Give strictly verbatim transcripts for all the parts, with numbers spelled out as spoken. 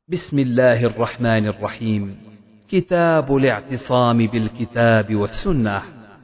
بسم الله الرحمن الرحيم. كتاب الاعتصام بالكتاب والسنة.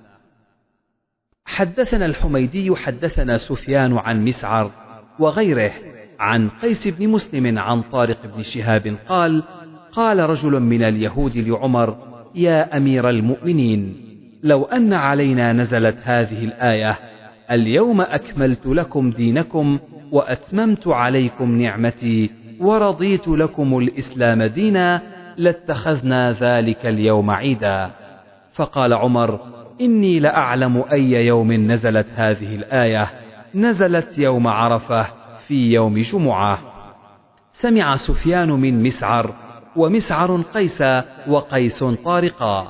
حدثنا الحميدي حدثنا سفيان عن مسعر وغيره عن قيس بن مسلم عن طارق بن شهاب قال: قال رجل من اليهود لعمر: يا أمير المؤمنين، لو أن علينا نزلت هذه الآية: اليوم أكملت لكم دينكم وأتممت عليكم نعمتي ورضيت لكم الإسلام دينا، لاتخذنا ذلك اليوم عيدا. فقال عمر: إني لأعلم أي يوم نزلت هذه الآية. نزلت يوم عرفة في يوم جمعة. سمع سفيان من مسعر، ومسعر قيس، وقيس طارقا.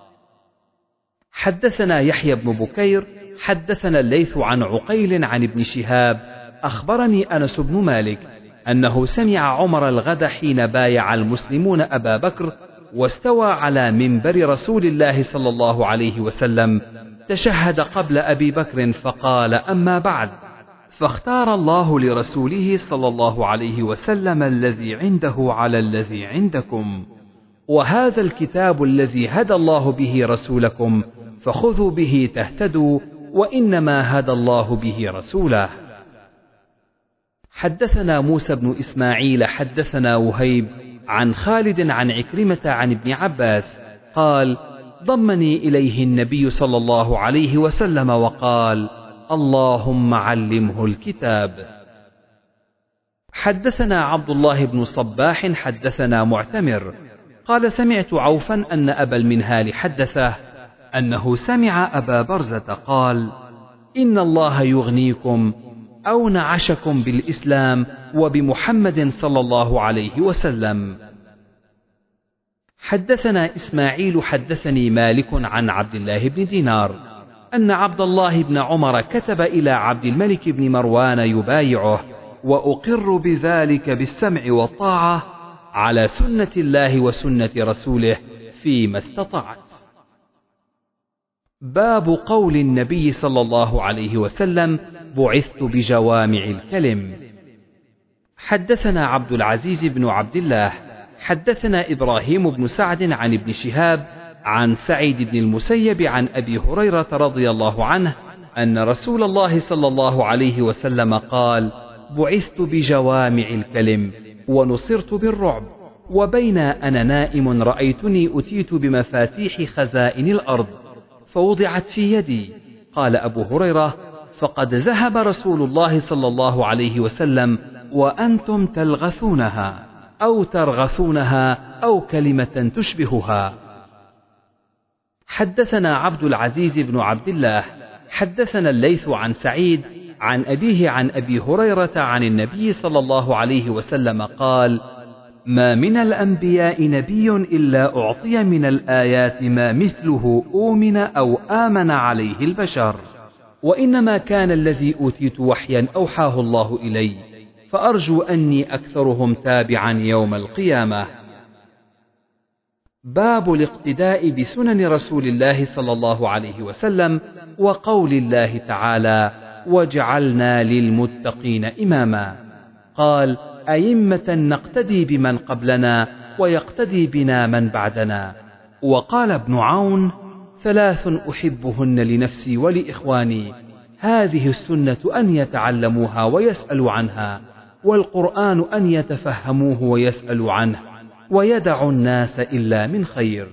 حدثنا يحيى بن بكير حدثنا الليث عن عقيل عن ابن شهاب أخبرني أنس بن مالك أنه سمع عمر الغد حين بايع المسلمون أبا بكر واستوى على منبر رسول الله صلى الله عليه وسلم، تشهد قبل أبي بكر فقال: أما بعد، فاختار الله لرسوله صلى الله عليه وسلم الذي عنده على الذي عندكم، وهذا الكتاب الذي هدى الله به رسولكم، فخذوا به تهتدوا، وإنما هدى الله به رسوله. حدثنا موسى بن إسماعيل حدثنا وهيب عن خالد عن عكرمة عن ابن عباس قال: ضمني إليه النبي صلى الله عليه وسلم وقال: اللهم علمه الكتاب. حدثنا عبد الله بن صباح حدثنا معتمر قال: سمعت عوفا أن أبا المنهال حدثه أنه سمع أبا برزة قال: إن الله يغنيكم أو نعشكم بالإسلام وبمحمد صلى الله عليه وسلم. حدثنا إسماعيل حدثني مالك عن عبد الله بن دينار أن عبد الله بن عمر كتب إلى عبد الملك بن مروان يبايعه: وأقر بذلك بالسمع والطاعة على سنة الله وسنة رسوله فيما استطعت. باب قول النبي صلى الله عليه وسلم: بعثت بجوامع الكلم. حدثنا عبد العزيز بن عبد الله حدثنا إبراهيم بن سعد عن ابن شهاب عن سعيد بن المسيب عن أبي هريرة رضي الله عنه أن رسول الله صلى الله عليه وسلم قال: بعثت بجوامع الكلم ونصرت بالرعب، وبين أنا نائم رأيتني أتيت بمفاتيح خزائن الأرض فوضعت في يدي. قال أبو هريرة: فقد ذهب رسول الله صلى الله عليه وسلم وأنتم تلغثونها أو ترغثونها أو كلمة تشبهها. حدثنا عبد العزيز بن عبد الله حدثنا الليث عن سعيد عن أبيه عن أبي هريرة عن النبي صلى الله عليه وسلم قال: ما من الأنبياء نبي إلا أعطي من الآيات ما مثله أؤمن أو آمن عليه البشر، وإنما كان الذي أوتيت وحيا أوحاه الله إلي، فأرجو أني أكثرهم تابعا يوم القيامة. باب الاقتداء بسنن رسول الله صلى الله عليه وسلم وقول الله تعالى: وجعلنا للمتقين إماما. قال: أئمة نقتدي بمن قبلنا ويقتدي بنا من بعدنا. وقال ابن عون: ثلاث أحبهن لنفسي ولإخواني: هذه السنة أن يتعلموها ويسألوا عنها، والقرآن أن يتفهموه ويسألوا عنه، ويدع الناس إلا من خير.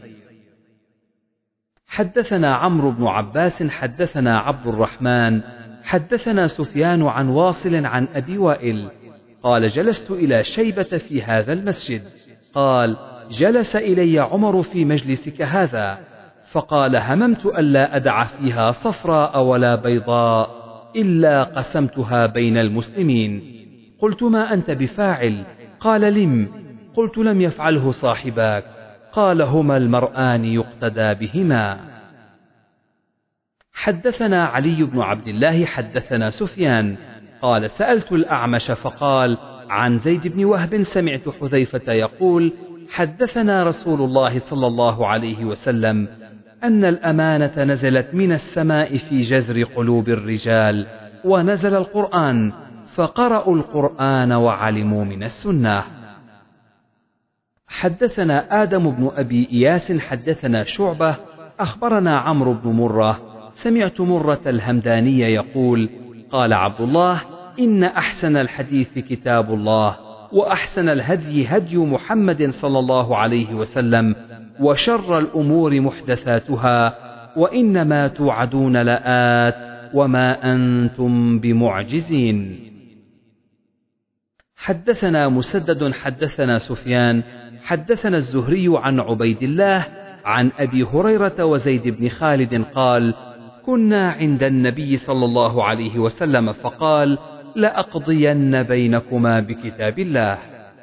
حدثنا عمرو بن عباس حدثنا عبد الرحمن حدثنا سفيان عن واصل عن أبي وائل قال: جلست إلى شيبة في هذا المسجد. قال: جلس إلي عمر في مجلسك هذا، فقال: هممت ألا أدع فيها صفراء ولا بيضاء إلا قسمتها بين المسلمين. قلت: ما أنت بفاعل؟ قال: لم. قلت: لم يفعله صاحباك؟ قال: هما المرآن يقتدى بهما. حدثنا علي بن عبد الله حدثنا سفيان قال: سألت الأعمش فقال: عن زيد بن وهب سمعت حذيفة يقول: حدثنا رسول الله صلى الله عليه وسلم أن الأمانة نزلت من السماء في جذر قلوب الرجال، ونزل القرآن فقرأوا القرآن وعلموا من السنة. حدثنا آدم بن أبي إياس حدثنا شعبة أخبرنا عمرو بن مرة سمعت مرة الهمداني يقول قال عبد الله إن أحسن الحديث كتاب الله وأحسن الهدي هدي محمد صلى الله عليه وسلم وشر الأمور محدثاتها وإنما توعدون لآت وما أنتم بمعجزين. حدثنا مسدد حدثنا سفيان حدثنا الزهري عن عبيد الله عن أبي هريرة وزيد بن خالد قال كنا عند النبي صلى الله عليه وسلم فقال لأقضين بينكما بكتاب الله.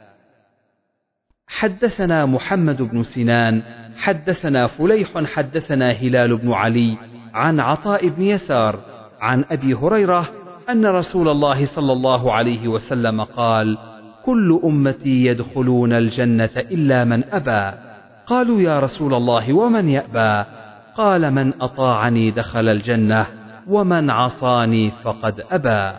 حدثنا محمد بن سنان حدثنا فليح حدثنا هلال بن علي عن عطاء بن يسار عن أبي هريرة أن رسول الله صلى الله عليه وسلم قال كل أمتي يدخلون الجنة إلا من أبى. قالوا يا رسول الله ومن يأبى؟ قال من أطاعني دخل الجنة ومن عصاني فقد أبى.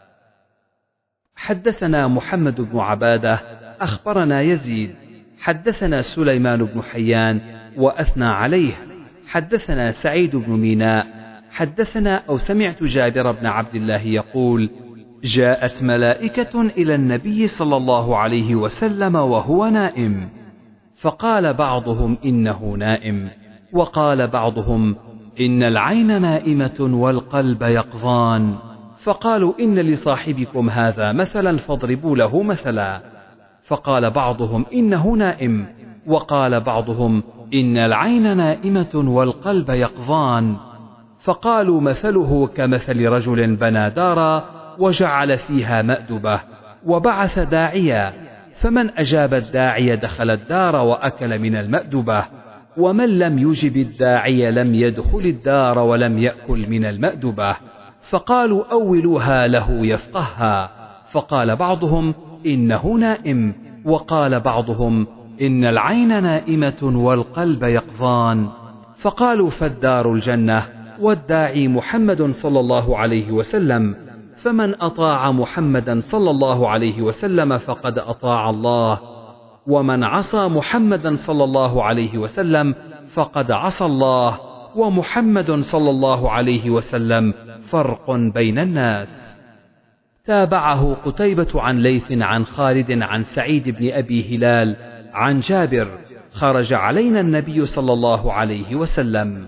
حدثنا محمد بن عبادة أخبرنا يزيد حدثنا سليمان بن حيان وأثنى عليه حدثنا سعيد بن ميناء حدثنا أو سمعت جابر بن عبد الله يقول جاءت ملائكة إلى النبي صلى الله عليه وسلم وهو نائم فقال بعضهم إنه نائم وقال بعضهم إن العين نائمة والقلب يقظان فقالوا إن لصاحبكم هذا مثلا فاضربوا له مثلا. فقال بعضهم إنه نائم وقال بعضهم إن العين نائمة والقلب يقظان فقالوا مثله كمثل رجل بنى دارا وجعل فيها مأدبة وبعث داعيا فمن أجاب الداعي دخل الدار وأكل من المأدبة ومن لم يجب الداعي لم يدخل الدار ولم يأكل من المأدبة. فقالوا أولوها له يفقهها. فقال بعضهم إنه نائم وقال بعضهم إن العين نائمة والقلب يقظان. فقالوا فالدار الجنة والداعي محمد صلى الله عليه وسلم فمن أطاع محمدا صلى الله عليه وسلم فقد أطاع الله ومن عصى محمدا صلى الله عليه وسلم فقد عصى الله ومحمد صلى الله عليه وسلم فرق بين الناس. تابعه قتيبة عن ليث عن خالد عن سعيد بن أبي هلال عن جابر خرج علينا النبي صلى الله عليه وسلم.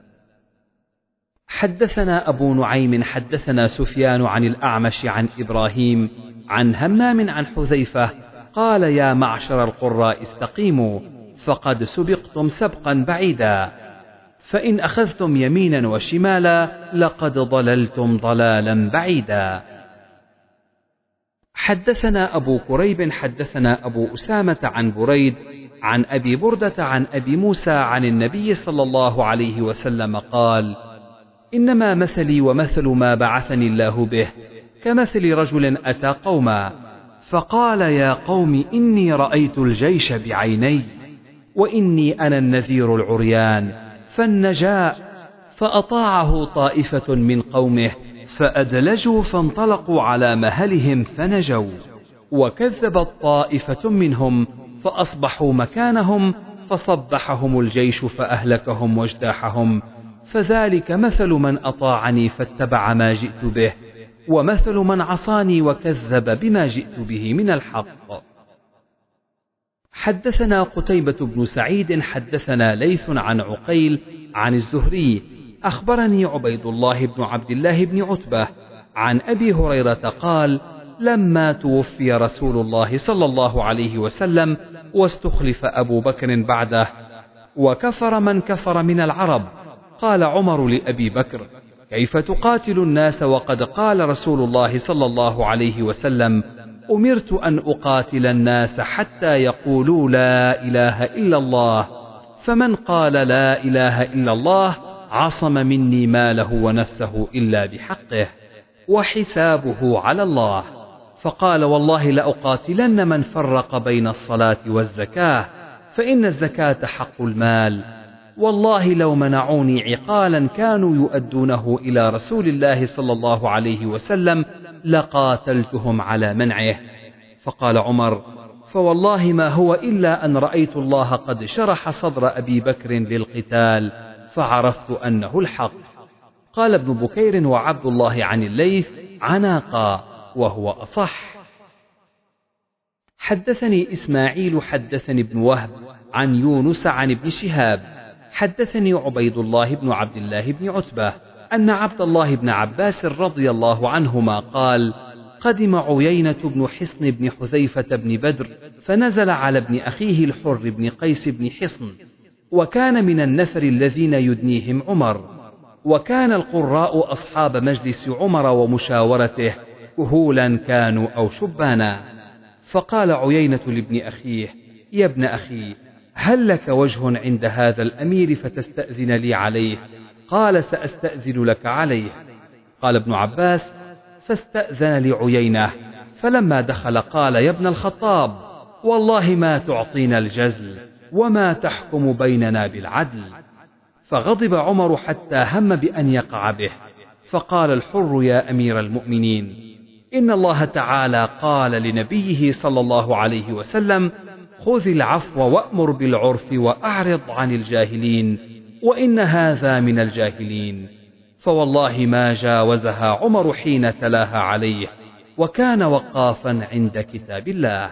حدثنا أبو نعيم حدثنا سفيان عن الأعمش عن إبراهيم عن همام عن حذيفة قال يا معشر القراء استقيموا فقد سبقتم سبقا بعيدا فإن أخذتم يمينا وشمالا لقد ضللتم ضلالا بعيدا. حدثنا أبو كريب حدثنا أبو أسامة عن بريد عن أبي بردة عن أبي موسى عن النبي صلى الله عليه وسلم قال إنما مثلي ومثل ما بعثني الله به كمثل رجل أتى قوما فقال يا قوم إني رأيت الجيش بعيني وإني أنا النذير العريان فالنجاء فأطاعه طائفة من قومه فأدلجوا فانطلقوا على مهلهم فنجوا وكذبت طائفة منهم فأصبحوا مكانهم فصبحهم الجيش فأهلكهم واجتاحهم فذلك مثل من أطاعني فاتبع ما جئت به ومثل من عصاني وكذب بما جئت به من الحق. حدثنا قتيبة بن سعيد حدثنا ليث عن عقيل عن الزهري أخبرني عبيد الله بن عبد الله بن عتبة عن أبي هريرة قال لما توفي رسول الله صلى الله عليه وسلم واستخلف أبو بكر بعده وكفر من كفر من العرب قال عمر لأبي بكر كيف تقاتل الناس وقد قال رسول الله صلى الله عليه وسلم أمرت أن أقاتل الناس حتى يقولوا لا إله إلا الله فمن قال لا إله إلا الله عصم مني ماله ونفسه إلا بحقه وحسابه على الله. فقال والله لأقاتلن من فرق بين الصلاة والزكاة فإن الزكاة حق المال والله لو منعوني عقالا كانوا يؤدونه إلى رسول الله صلى الله عليه وسلم لقاتلتهم على منعه. فقال عمر فوالله ما هو إلا أن رأيت الله قد شرح صدر أبي بكر للقتال فعرفت أنه الحق. قال ابن بكير وعبد الله عن الليث عناقا وهو أصح. حدثني إسماعيل حدثني ابن وهب عن يونس عن ابن شهاب حدثني عبيد الله بن عبد الله بن عتبة أن عبد الله بن عباس رضي الله عنهما قال: قدم عيينة بن حصن بن حذيفة بن بدر فنزل على ابن أخيه الحر بن قيس بن حصن، وكان من النفر الذين يدنيهم عمر، وكان القراء أصحاب مجلس عمر ومشاورته كهولا كانوا أو شبانا. فقال عيينة لابن أخيه: يا ابن أخي، هل لك وجه عند هذا الأمير فتستأذن لي عليه؟ قال: سأستأذن لك عليه. قال ابن عباس: فاستأذن لعيينة، فلما دخل قال: يا ابن الخطاب، والله ما تعطينا الجزل وما تحكم بيننا بالعدل. فغضب عمر حتى هم بأن يقع به، فقال الحر: يا أمير المؤمنين، إن الله تعالى قال لنبيه صلى الله عليه وسلم: خذ العفو وأمر بالعرف وأعرض عن الجاهلين، وإن هذا من الجاهلين. فوالله ما جاوزها عمر حين تلاها عليه، وكان وقافا عند كتاب الله.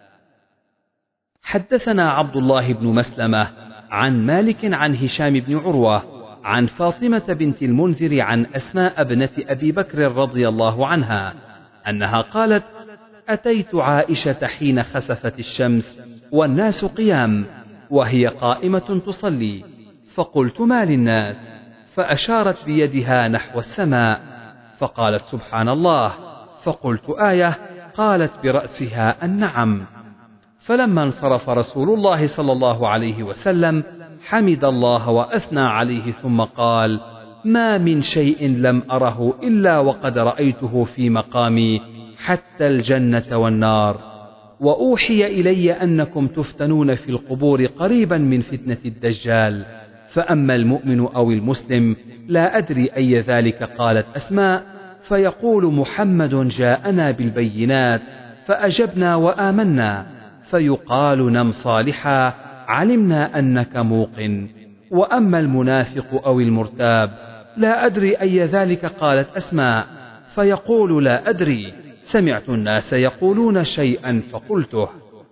حدثنا عبد الله بن مسلمة عن مالك عن هشام بن عروة عن فاطمة بنت المنذر عن أسماء ابنة أبي بكر رضي الله عنها أنها قالت: أتيت عائشة حين خسفت الشمس والناس قيام وهي قائمة تصلي، فقلت: ما للناس؟ فأشارت بيدها نحو السماء، فقالت: سبحان الله. فقلت: آية؟ قالت برأسها: النعم. فلما انصرف رسول الله صلى الله عليه وسلم حمد الله وأثنى عليه ثم قال: ما من شيء لم أره إلا وقد رأيته في مقامي حتى الجنة والنار، وأوحي إلي أنكم تفتنون في القبور قريبا من فتنة الدجال، فأما المؤمن أو المسلم لا أدري أي ذلك. قالت أسماء: فيقول محمد جاءنا بالبينات فأجبنا وآمنا، فيقال: نم صالحا علمنا أنك موقن. وأما المنافق أو المرتاب لا أدري أي ذلك. قالت أسماء: فيقول: لا أدري، سمعت الناس يقولون شيئا فقلته.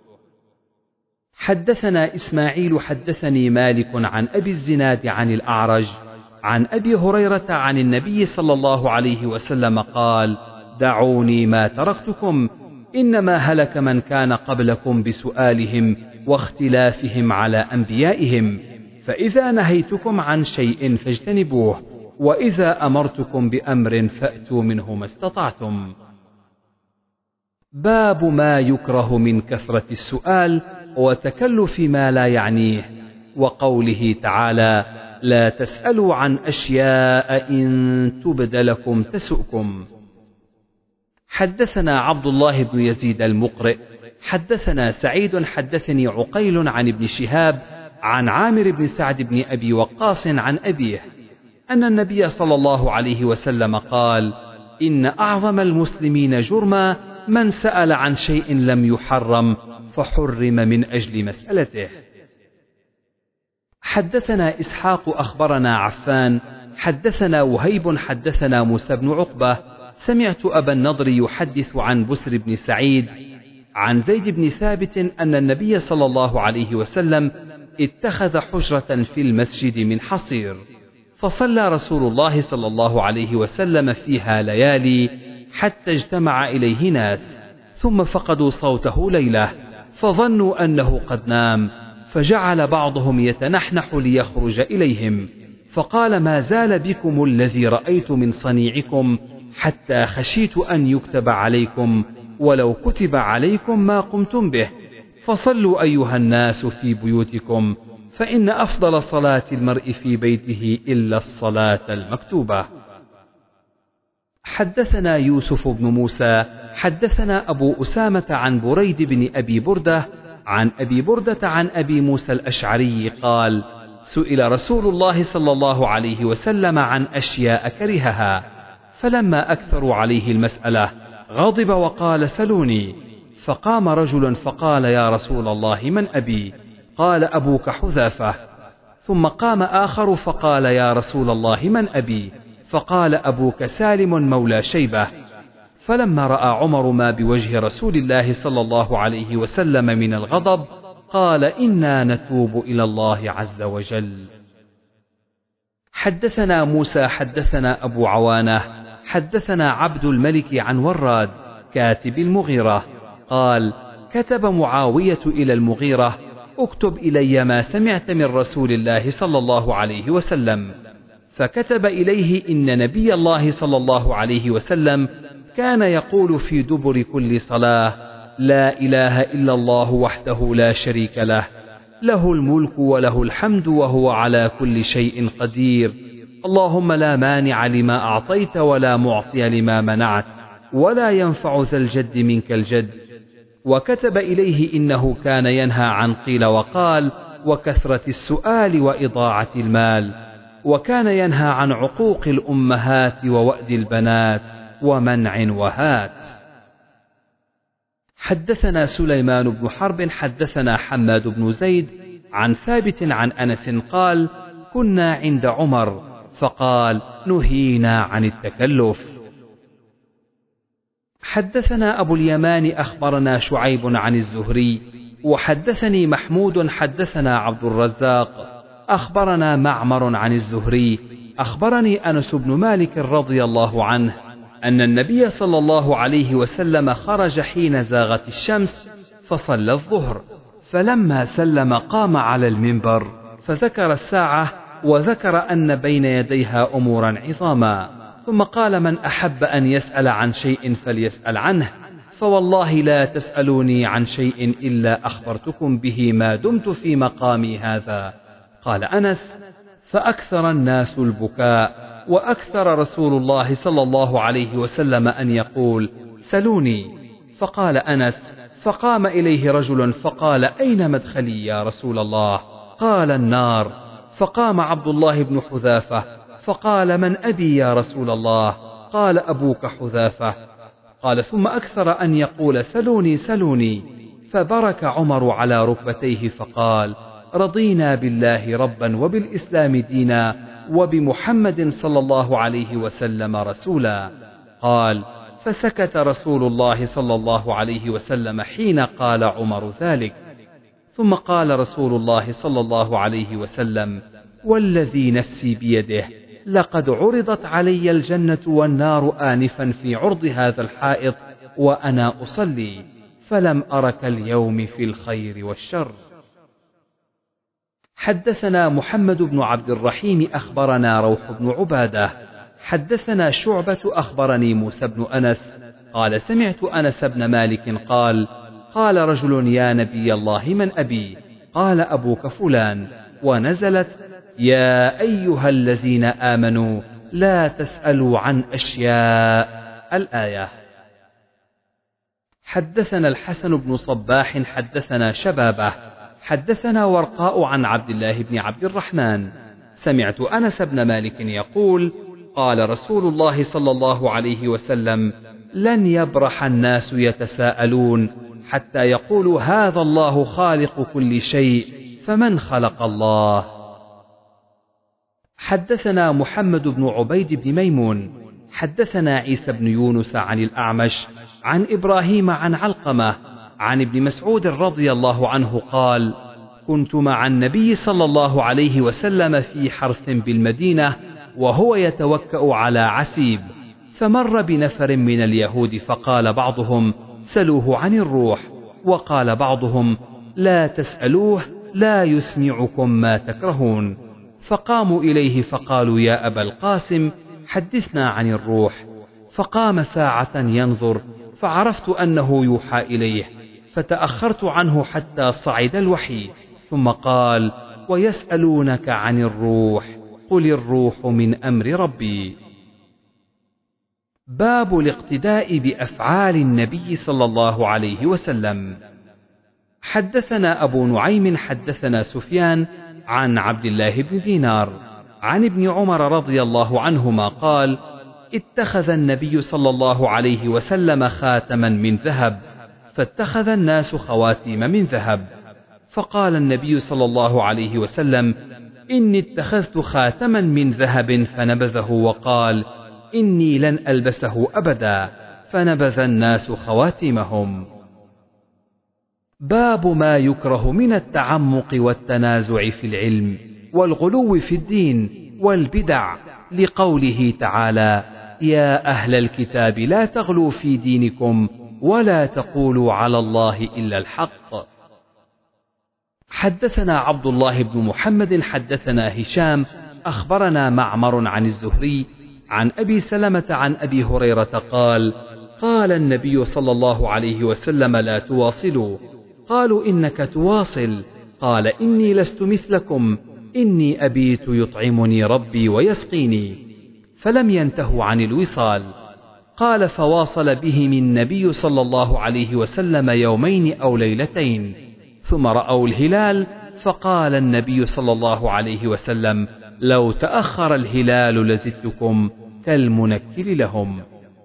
حدثنا إسماعيل حدثني مالك عن أبي الزناد عن الأعرج عن أبي هريرة عن النبي صلى الله عليه وسلم قال: دعوني ما تركتكم، إنما هلك من كان قبلكم بسؤالهم واختلافهم على أنبيائهم، فإذا نهيتكم عن شيء فاجتنبوه، وإذا أمرتكم بأمر فأتوا منه ما استطعتم. باب ما يكره من كثرة السؤال وتكلف ما لا يعنيه، وقوله تعالى: لا تسألوا عن أشياء إن تبد لكم تسؤكم. حدثنا عبد الله بن يزيد المقرئ حدثنا سعيد حدثني عقيل عن ابن شهاب عن عامر بن سعد بن أبي وقاص عن أبيه أن النبي صلى الله عليه وسلم قال: إن أعظم المسلمين جرما من سأل عن شيء لم يحرم فحرم من أجل مسألته. حدثنا إسحاق أخبرنا عفان حدثنا وهيب حدثنا موسى بن عقبة سمعت أبا النضر يحدث عن بسر بن سعيد عن زيد بن ثابت أن النبي صلى الله عليه وسلم اتخذ حجرة في المسجد من حصير، فصلى رسول الله صلى الله عليه وسلم فيها ليالي حتى اجتمع إليه ناس، ثم فقدوا صوته ليلة فظنوا أنه قد نام، فجعل بعضهم يتنحنح ليخرج إليهم، فقال: ما زال بكم الذي رأيت من صنيعكم حتى خشيت أن يكتب عليكم، ولو كتب عليكم ما قمتم به، فصلوا أيها الناس في بيوتكم، فإن أفضل صلاة المرء في بيته إلا الصلاة المكتوبة. حدثنا يوسف بن موسى حدثنا أبو أسامة عن بريد بن أبي بردة عن أبي بردة عن أبي موسى الأشعري قال: سئل رسول الله صلى الله عليه وسلم عن أشياء كرهها، فلما أكثروا عليه المسألة غضب وقال: سلوني، فقام رجل فقال: يا رسول الله من أبي؟ قال: أبوك حذافة. ثم قام آخر فقال: يا رسول الله من أبي؟ فقال: أبوك سالم مولى شيبة. فلما رأى عمر ما بوجه رسول الله صلى الله عليه وسلم من الغضب قال: إنا نتوب إلى الله عز وجل. حدثنا موسى حدثنا أبو عوانة حدثنا عبد الملك عن وراد كاتب المغيرة قال: كتب معاوية إلى المغيرة: اكتب إلي ما سمعت من رسول الله صلى الله عليه وسلم. فكتب إليه: إن نبي الله صلى الله عليه وسلم كان يقول في دبر كل صلاة: لا إله إلا الله وحده لا شريك له، له الملك وله الحمد وهو على كل شيء قدير، اللهم لا مانع لما أعطيت ولا معطي لما منعت ولا ينفع ذا الجد منك الجد. وكتب إليه: إنه كان ينهى عن قيل وقال وكثرة السؤال وإضاعة المال، وكان ينهى عن عقوق الأمهات ووأد البنات ومنع وهات. حدثنا سليمان بن حرب حدثنا حماد بن زيد عن ثابت عن أنس قال: كنا عند عمر فقال: نهينا عن التكلف. حدثنا أبو اليمان أخبرنا شعيب عن الزهري وحدثني محمود حدثنا عبد الرزاق أخبرنا معمر عن الزهري أخبرني أنس بن مالك رضي الله عنه أن النبي صلى الله عليه وسلم خرج حين زاغت الشمس فصلى الظهر، فلما سلم قام على المنبر فذكر الساعة وذكر أن بين يديها أمورا عظاما، ثم قال: من أحب أن يسأل عن شيء فليسأل عنه، فوالله لا تسألوني عن شيء إلا أخبرتكم به ما دمت في مقامي هذا. قال أنس: فأكثر الناس البكاء، وأكثر رسول الله صلى الله عليه وسلم أن يقول: سلوني. فقال أنس: فقام إليه رجل فقال: أين مدخلي يا رسول الله؟ قال: النار. فقام عبد الله بن حذافة فقال: من أبي يا رسول الله؟ قال: أبوك حذافة. قال: ثم أكثر أن يقول: سلوني سلوني. فبرك عمر على ركبتيه فقال: رضينا بالله ربا وبالإسلام دينا وبمحمد صلى الله عليه وسلم رسولا. قال: فسكت رسول الله صلى الله عليه وسلم حين قال عمر ذلك، ثم قال رسول الله صلى الله عليه وسلم: والذي نفسي بيده لقد عرضت علي الجنة والنار آنفا في عرض هذا الحائط وأنا أصلي، فلم أرك اليوم في الخير والشر. حدثنا محمد بن عبد الرحيم أخبرنا روح بن عبادة حدثنا شعبة أخبرني موسى بن أنس قال: سمعت أنس بن مالك قال: قال رجل: يا نبي الله من أبي؟ قال: أبوك فلان. ونزلت: يا أيها الذين آمنوا لا تسألوا عن أشياء، الآية. حدثنا الحسن بن صباح حدثنا شبابه حدثنا ورقاء عن عبد الله بن عبد الرحمن سمعت أنس بن مالك يقول: قال رسول الله صلى الله عليه وسلم: لن يبرح الناس يتساءلون حتى يقولوا: هذا الله خالق كل شيء، فمن خلق الله؟ حدثنا محمد بن عبيد بن ميمون حدثنا عيسى بن يونس عن الأعمش عن إبراهيم عن علقمة عن ابن مسعود رضي الله عنه قال: كنت مع النبي صلى الله عليه وسلم في حرث بالمدينة وهو يتوكأ على عسيب، فمر بنفر من اليهود فقال بعضهم: سلوه عن الروح، وقال بعضهم: لا تسألوه لا يسمعكم ما تكرهون. فقاموا إليه فقالوا: يا أبا القاسم حدثنا عن الروح. فقام ساعة ينظر فعرفت أنه يوحى إليه، فتأخرت عنه حتى صعد الوحي، ثم قال: ويسألونك عن الروح، قل الروح من أمر ربي. باب الاقتداء بأفعال النبي صلى الله عليه وسلم. حدثنا أبو نعيم حدثنا سفيان عن عبد الله بن دينار عن ابن عمر رضي الله عنهما قال: اتخذ النبي صلى الله عليه وسلم خاتما من ذهب، فاتخذ الناس خواتيم من ذهب. فقال النبي صلى الله عليه وسلم: إني اتخذت خاتما من ذهب، فنبذه وقال: إني لن ألبسه أبدا، فنبذ الناس خواتيمهم. باب ما يكره من التعمق والتنازع في العلم والغلو في الدين والبدع، لقوله تعالى: يا أهل الكتاب لا تغلوا في دينكم ولا تقولوا على الله إلا الحق. حدثنا عبد الله بن محمد حدثنا هشام أخبرنا معمر عن الزهري عن أبي سلمة عن أبي هريرة قال: قال النبي صلى الله عليه وسلم: لا تواصلوا. قالوا: إنك تواصل. قال: إني لست مثلكم، إني أبيت يطعمني ربي ويسقيني. فلم ينتهوا عن الوصال. قال: فواصل بهم النبي صلى الله عليه وسلم يومين أو ليلتين، ثم رأوا الهلال، فقال النبي صلى الله عليه وسلم: لو تأخر الهلال لزدتكم كالمنكل لهم.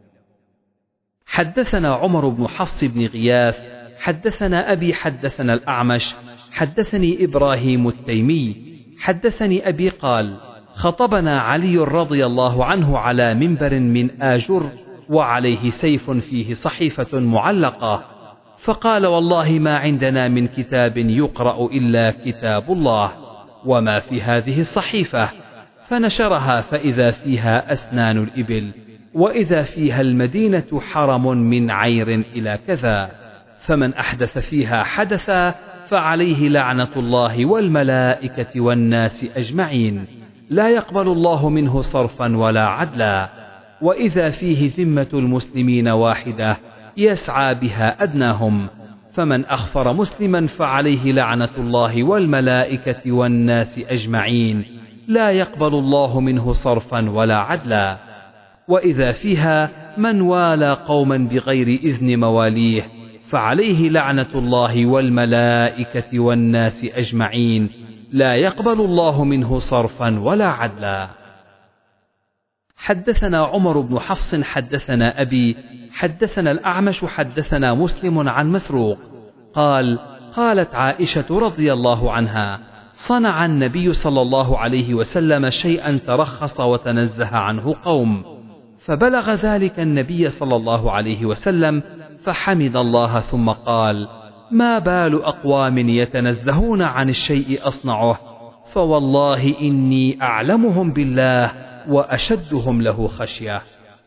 حدثنا عمر بن حفص بن غياث حدثنا أبي حدثنا الأعمش حدثني إبراهيم التيمي حدثني أبي قال: خطبنا علي رضي الله عنه على منبر من آجر، وعليه سيف فيه صحيفة معلقة، فقال: والله ما عندنا من كتاب يقرأ إلا كتاب الله، وما في هذه الصحيفة. فنشرها فإذا فيها أسنان الإبل، وإذا فيها المدينة حرم من عير إلى كذا، فمن أحدث فيها حدثا فعليه لعنة الله والملائكة والناس أجمعين، لا يقبل الله منه صرفا ولا عدلا. وإذا فيه ذمة المسلمين واحدة يسعى بها أدناهم، فمن أخفر مسلما فعليه لعنة الله والملائكة والناس أجمعين، لا يقبل الله منه صرفا ولا عدلا. وإذا فيها من والى قوما بغير إذن مواليه فعليه لعنة الله والملائكة والناس أجمعين، لا يقبل الله منه صرفا ولا عدلا. حدثنا عمر بن حفص حدثنا أبي حدثنا الأعمش حدثنا مسلم عن مسروق قال: قالت عائشة رضي الله عنها: صنع النبي صلى الله عليه وسلم شيئا ترخص وتنزه عنه قوم، فبلغ ذلك النبي صلى الله عليه وسلم، فحمد الله ثم قال: ما بال أقوام يتنزهون عن الشيء أصنعه، فوالله إني أعلمهم بالله وأشدهم له خشية.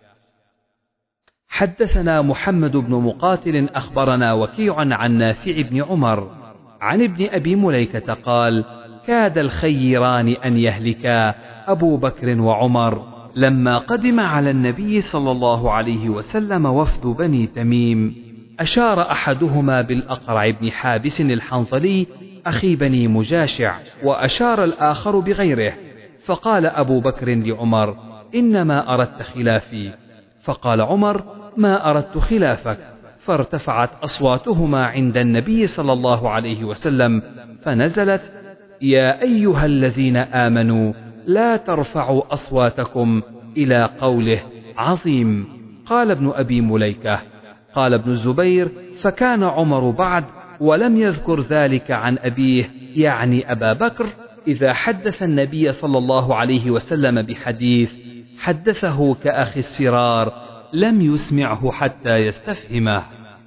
حدثنا محمد بن مقاتل أخبرنا وكيع عن نافع بن عمر عن ابن أبي مليكة قال: كاد الخيران أن يهلكا، أبو بكر وعمر، لما قدم على النبي صلى الله عليه وسلم وفد بني تميم، أشار أحدهما بالأقرع بن حابس الحنظلي أخي بني مجاشع، وأشار الآخر بغيره، فقال أبو بكر لعمر: إنما أردت خلافي. فقال عمر: ما أردت خلافك. فارتفعت أصواتهما عند النبي صلى الله عليه وسلم، فنزلت: يا أيها الذين آمنوا لا ترفعوا أصواتكم إلى قوله عظيم. قال ابن أبي مليكة: قال ابن الزبير: فكان عمر بعد ولم يذكر ذلك عن أبيه، يعني أبا بكر، إذا حدث النبي صلى الله عليه وسلم بحديث حدثه كأخي السرار، لم يسمعه حتى يستفهمه.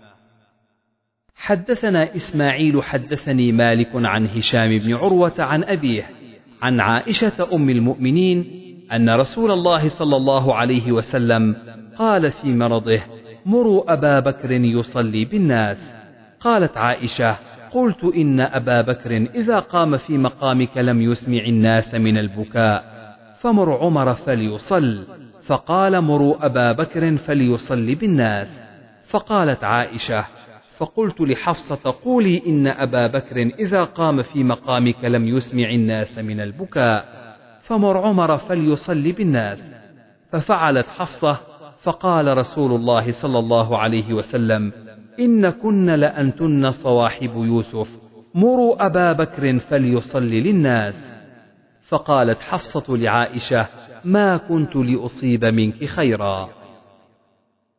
حدثنا إسماعيل حدثني مالك عن هشام بن عروة عن أبيه عن عائشة أم المؤمنين أن رسول الله صلى الله عليه وسلم قال في مرضه: مروا أبا بكر يصلي بالناس. قالت عائشة: قلت إن أبا بكر إذا قام في مقامك لم يسمع الناس من البكاء، فمر عمر فليصل. فقال: مروا أبا بكر فليصلي بالناس. فقالت عائشة: فقلت لحفصة: قولي إن أبا بكر إذا قام في مقامك لم يسمع الناس من البكاء، فمر عمر فليصلي بالناس. ففعلت حفصة، فقال رسول الله صلى الله عليه وسلم: إن كن لأنتن صواحب يوسف، مروا أبا بكر فليصلي للناس. فقالت حفصة لعائشة: ما كنت لأصيب منك خيرا.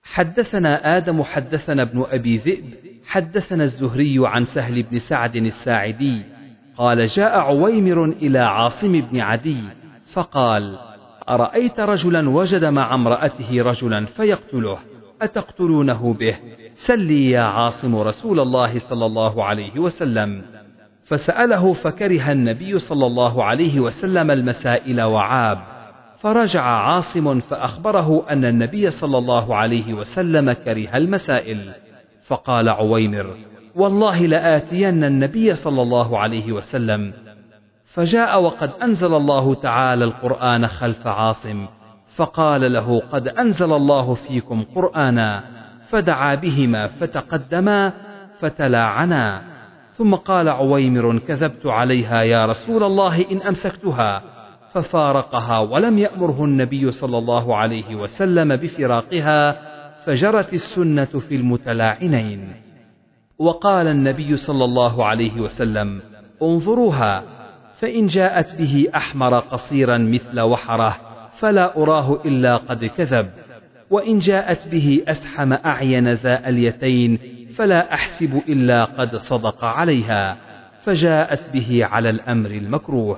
حدثنا آدم حدثنا ابن أبي ذئب حدثنا الزهري عن سهل بن سعد الساعدي قال جاء عويمر إلى عاصم بن عدي فقال أرأيت رجلا وجد مع امرأته رجلا فيقتله أتقتلونه به؟ سلي يا عاصم رسول الله صلى الله عليه وسلم. فسأله فكره النبي صلى الله عليه وسلم المسائل وعاب، فرجع عاصم فأخبره أن النبي صلى الله عليه وسلم كره المسائل. فقال عويمر والله لآتين النبي صلى الله عليه وسلم، فجاء وقد أنزل الله تعالى القرآن خلف عاصم، فقال له قد أنزل الله فيكم قرآنا، فدعا بهما فتقدما فتلاعنا. ثم قال عويمر كذبت عليها يا رسول الله إن أمسكتها، ففارقها ولم يأمره النبي صلى الله عليه وسلم بفراقها، فجرت السنة في المتلاعنين. وقال النبي صلى الله عليه وسلم انظروها، فإن جاءت به أحمر قصيرا مثل وحره فلا أراه إلا قد كذب، وإن جاءت به أسحم أعين ذا اليتين فلا أحسب إلا قد صدق عليها، فجاءت به على الأمر المكروه.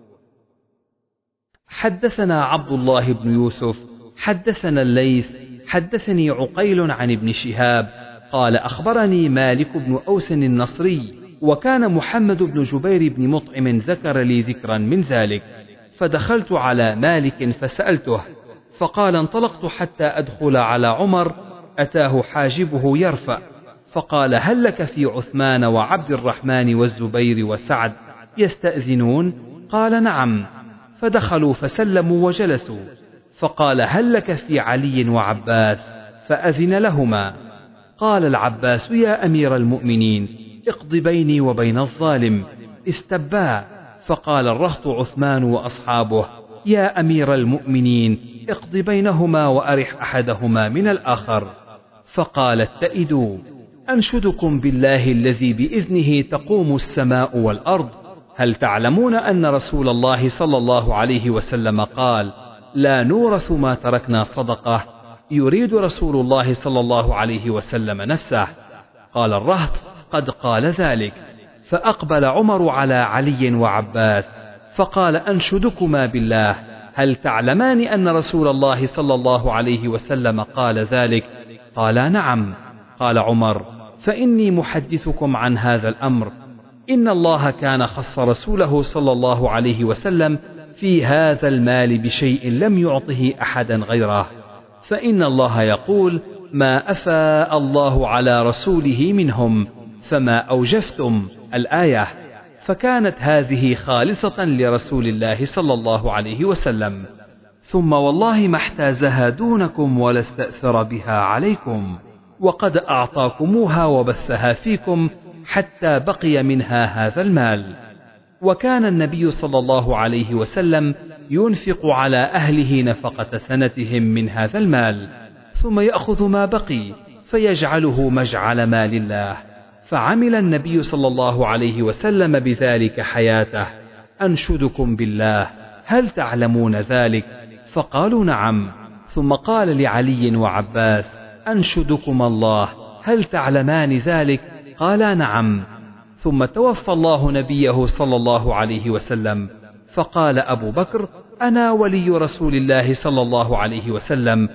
حدثنا عبد الله بن يوسف حدثنا الليث حدثني عقيل عن ابن شهاب قال أخبرني مالك بن أوس النصري، وكان محمد بن جبير بن مطعم ذكر لي ذكرا من ذلك، فدخلت على مالك فسألته، فقال انطلقت حتى أدخل على عمر، أتاه حاجبه يرفع، فقال هل لك في عثمان وعبد الرحمن والزبير وسعد يستأذنون؟ قال نعم، فدخلوا فسلموا وجلسوا، فقال هل لك في علي وعباس؟ فأذن لهما. قال العباس يا أمير المؤمنين اقض بيني وبين الظالم، استبا. فقال الرهط عثمان وأصحابه يا أمير المؤمنين اقض بينهما وأرح أحدهما من الآخر. فقال اتئدوا، أنشدكم بالله الذي بإذنه تقوم السماء والأرض، هل تعلمون أن رسول الله صلى الله عليه وسلم قال لا نورث ما تركنا صدقة؟ يريد رسول الله صلى الله عليه وسلم نفسه. قال الرهط قد قال ذلك. فأقبل عمر على علي وعباس فقال أنشدكما بالله هل تعلمان أن رسول الله صلى الله عليه وسلم قال ذلك؟ قالا نعم. قال عمر فإني محدثكم عن هذا الأمر، إن الله كان خص رسوله صلى الله عليه وسلم في هذا المال بشيء لم يعطه أحدا غيره، فإن الله يقول ما أفاء الله على رسوله منهم فما أوجفتم الآية، فكانت هذه خالصة لرسول الله صلى الله عليه وسلم، ثم والله ما احتازها دونكم ولا استأثر بها عليكم، وقد أعطاكموها وبثها فيكم حتى بقي منها هذا المال. وكان النبي صلى الله عليه وسلم ينفق على أهله نفقة سنتهم من هذا المال، ثم يأخذ ما بقي فيجعله مجعل مال الله، فعمل النبي صلى الله عليه وسلم بذلك حياته. أنشدكم بالله هل تعلمون ذلك؟ فقالوا نعم. ثم قال لعلي وعباس أنشدكم الله هل تعلمان ذلك؟ قالا نعم. ثم توفى الله نبيه صلى الله عليه وسلم، فقال أبو بكر أنا ولي رسول الله صلى الله عليه وسلم،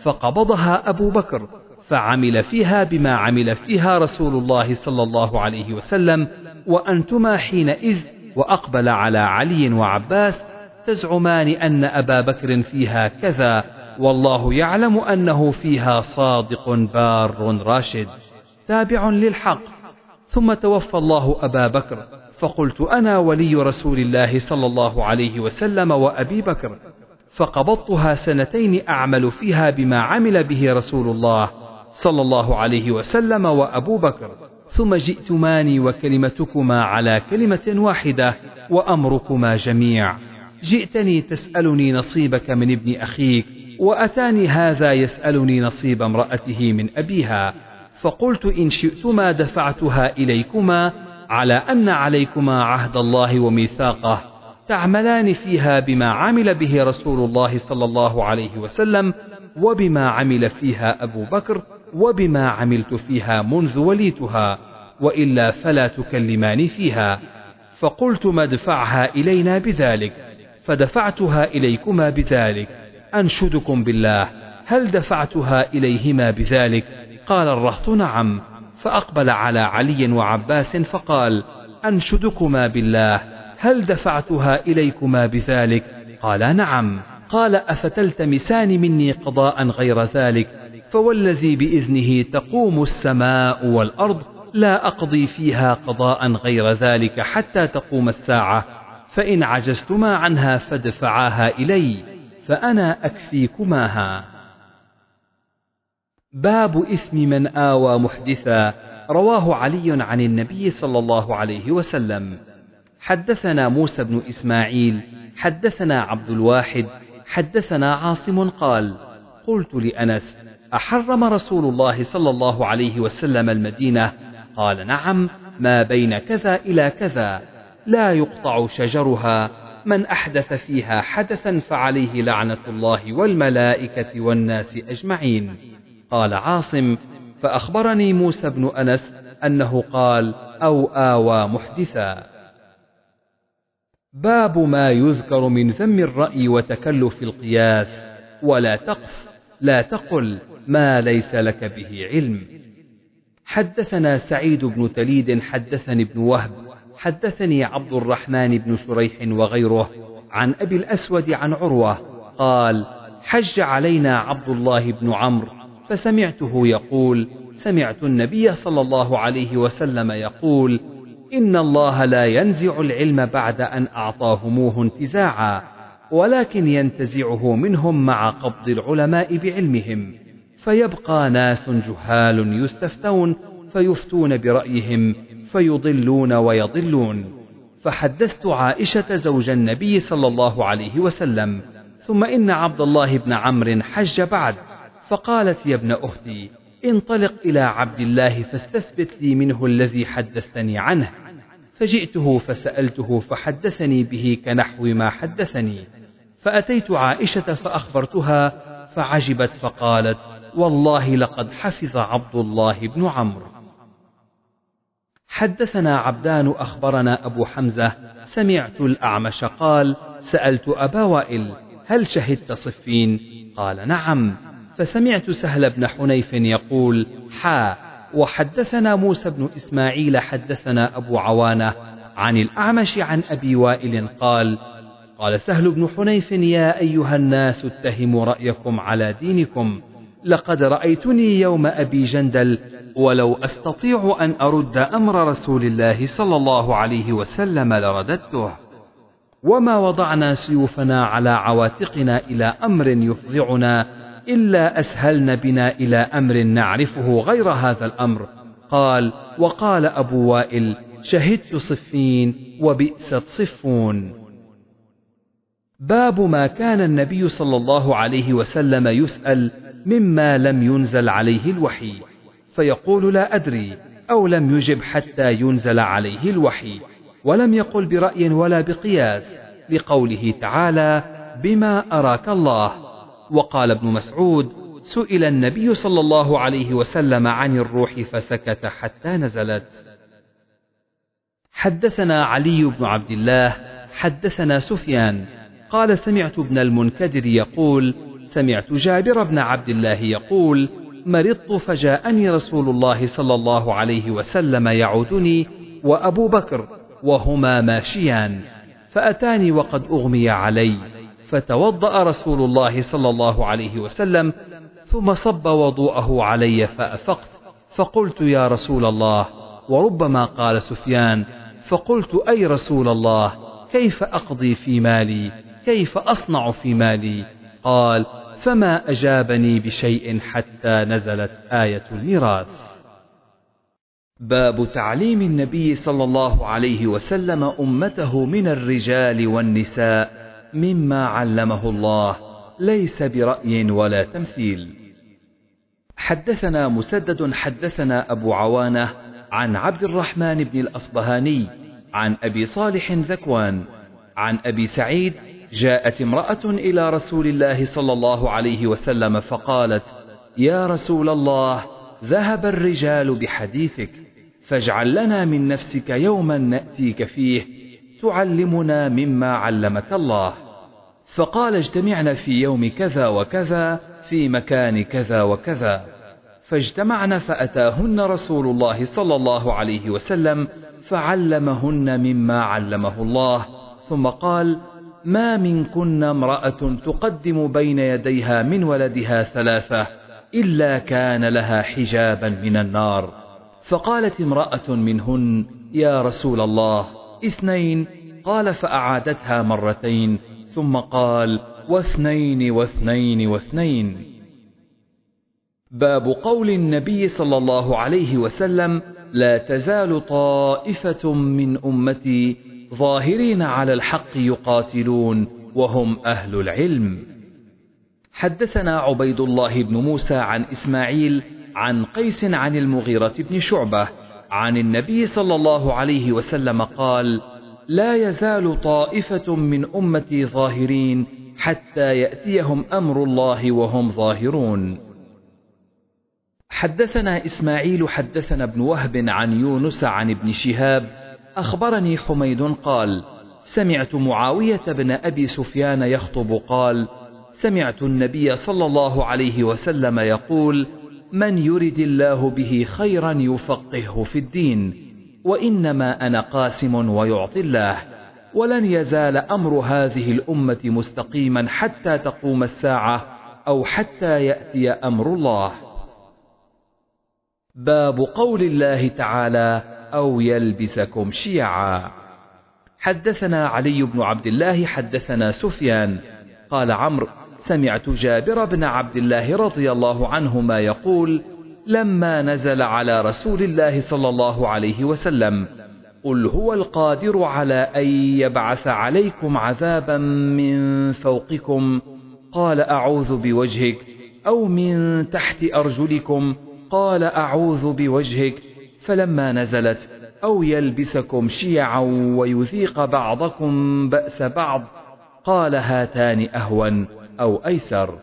فقبضها أبو بكر فعمل فيها بما عمل فيها رسول الله صلى الله عليه وسلم، وأنتما حينئذ وأقبل على علي وعباس تزعمان أن أبا بكر فيها كذا، والله يعلم أنه فيها صادق بار راشد تابع للحق. ثم توفى الله أبا بكر، فقلت أنا ولي رسول الله صلى الله عليه وسلم وأبي بكر، فقبضتها سنتين أعمل فيها بما عمل به رسول الله صلى الله عليه وسلم وأبو بكر، ثم جئتماني وكلمتكما على كلمة واحدة وأمركما جميع. جئتني تسألني نصيبك من ابن أخيك، وأتاني هذا يسألني نصيب امرأته من أبيها، فقلت إن شئتما دفعتها إليكما على أن عليكما عهد الله وميثاقه، تعملان فيها بما عمل به رسول الله صلى الله عليه وسلم وبما عمل فيها أبو بكر وبما عملت فيها منذ وليتها، وإلا فلا تكلمان فيها. فقلت مدفعها إلينا بذلك، فدفعتها إليكما بذلك. أنشدكم بالله، هل دفعتها إليهما بذلك؟ قال الرهط نعم. فأقبل على علي وعباس فقال أنشدكما بالله، هل دفعتها إليكما بذلك؟ قال نعم. قال أفتلتمسان مني قضاء غير ذلك؟ فوالذي بإذنه تقوم السماء والأرض لا أقضي فيها قضاء غير ذلك حتى تقوم الساعة، فإن عجزتما عنها فادفعاها إلي فأنا أكفيكماها. باب إثم من آوى محدثا. رواه علي عن النبي صلى الله عليه وسلم. حدثنا موسى بن إسماعيل حدثنا عبد الواحد حدثنا عاصم قال قلت لأنس أحرم رسول الله صلى الله عليه وسلم المدينة؟ قال نعم، ما بين كذا إلى كذا، لا يقطع شجرها، من أحدث فيها حدثا فعليه لعنة الله والملائكة والناس أجمعين. قال عاصم فأخبرني موسى بن أنس أنه قال أو آوى محدثا. باب ما يذكر من ذم الرأي وتكلف القياس. ولا تقف، لا تقل ما ليس لك به علم. حدثنا سعيد بن تليد حدثني ابن وهب حدثني عبد الرحمن بن شريح وغيره عن أبي الأسود عن عروة قال حج علينا عبد الله بن عمرو فسمعته يقول سمعت النبي صلى الله عليه وسلم يقول إن الله لا ينزع العلم بعد أن أعطاهموه انتزاعا، ولكن ينتزعه منهم مع قبض العلماء بعلمهم، فيبقى ناس جهال يستفتون فيفتون برأيهم فيضلون ويضلون. فحدثت عائشة زوج النبي صلى الله عليه وسلم، ثم إن عبد الله بن عمرو حج بعد، فقالت يا ابن أختي انطلق إلى عبد الله فاستثبت لي منه الذي حدثتني عنه. فجئته فسألته فحدثني به كنحو ما حدثني، فأتيت عائشة فأخبرتها فعجبت فقالت والله لقد حفظ عبد الله بن عمرو. حدثنا عبدان أخبرنا أبو حمزة سمعت الأعمش قال سألت أبا وائل هل شهدت صفين؟ قال نعم. فسمعت سهل بن حنيف يقول حا وحدثنا موسى بن إسماعيل حدثنا أبو عوانة عن الأعمش عن أبي وائل قال قال سهل بن حنيف يا أيها الناس اتهموا رأيكم على دينكم، لقد رأيتني يوم أبي جندل ولو أستطيع أن أرد أمر رسول الله صلى الله عليه وسلم لرددته، وما وضعنا سيوفنا على عواتقنا إلى أمر يفضعنا إلا أسهلن بنا إلى أمر نعرفه غير هذا الأمر. قال وقال أبو وائل شهدت صفين وبئست صفون. باب ما كان النبي صلى الله عليه وسلم يسأل مما لم ينزل عليه الوحي فيقول لا أدري، أو لم يجب حتى ينزل عليه الوحي، ولم يقل برأي ولا بقياس، لقوله تعالى بما أراك الله. وقال ابن مسعود سئل النبي صلى الله عليه وسلم عن الروح فسكت حتى نزلت. حدثنا علي بن عبد الله حدثنا سفيان قال سمعت ابن المنكدر يقول سمعت جابر بن عبد الله يقول مرضت فجاءني رسول الله صلى الله عليه وسلم يعودني وأبو بكر وهما ماشيان، فأتاني وقد أغمي علي، فتوضأ رسول الله صلى الله عليه وسلم ثم صب وضوءه علي فأفقت، فقلت يا رسول الله، وربما قال سفيان فقلت أي رسول الله كيف أقضي في مالي، كيف أصنع في مالي؟ قال فما أجابني بشيء حتى نزلت آية الميراث. باب تعليم النبي صلى الله عليه وسلم أمته من الرجال والنساء مما علمه الله، ليس برأي ولا تمثيل. حدثنا مسدد حدثنا أبو عوانة عن عبد الرحمن بن الأصبهاني عن أبي صالح ذكوان عن أبي سعيد جاءت امرأة إلى رسول الله صلى الله عليه وسلم فقالت: يا رسول الله، ذهب الرجال بحديثك، فاجعل لنا من نفسك يوما نأتيك فيه تعلمنا مما علمك الله. فقال: اجتمعنا في يوم كذا وكذا في مكان كذا وكذا. فاجتمعن فأتاهن رسول الله صلى الله عليه وسلم فعلمهن مما علمه الله، ثم قال: ما منكن امرأة تقدم بين يديها من ولدها ثلاثة إلا كان لها حجابا من النار. فقالت امرأة منهن: يا رسول الله، اثنين. قال: فأعادتها مرتين، ثم قال: واثنين واثنين واثنين. باب قول النبي صلى الله عليه وسلم: لا تزال طائفة من أمتي ظاهرين على الحق يقاتلون وهم أهل العلم. حدثنا عبيد الله بن موسى عن إسماعيل عن قيس عن المغيرة بن شعبة عن النبي صلى الله عليه وسلم قال: لا يزال طائفة من أمتي ظاهرين حتى يأتيهم أمر الله وهم ظاهرون. حدثنا إسماعيل حدثنا ابن وهب عن يونس عن ابن شهاب أخبرني حميد قال: سمعت معاوية بن أبي سفيان يخطب قال: سمعت النبي صلى الله عليه وسلم يقول: من يرد الله به خيرا يفقهه في الدين، وإنما أنا قاسم ويعطي الله، ولن يزال أمر هذه الأمة مستقيما حتى تقوم الساعة أو حتى يأتي أمر الله. باب قول الله تعالى: أو يلبسكم شيعا. حدثنا علي بن عبد الله حدثنا سفيان قال عمرو: سمعت جابر بن عبد الله رضي الله عنهما يقول: لما نزل على رسول الله صلى الله عليه وسلم: قل هو القادر على أن يبعث عليكم عذابا من فوقكم، قال: أعوذ بوجهك، أو من تحت أرجلكم، قال: أعوذ بوجهك، فلما نزلت: أو يلبسكم شيعا ويذيق بعضكم بأس بعض، قال: هاتان أهون أو أيسر.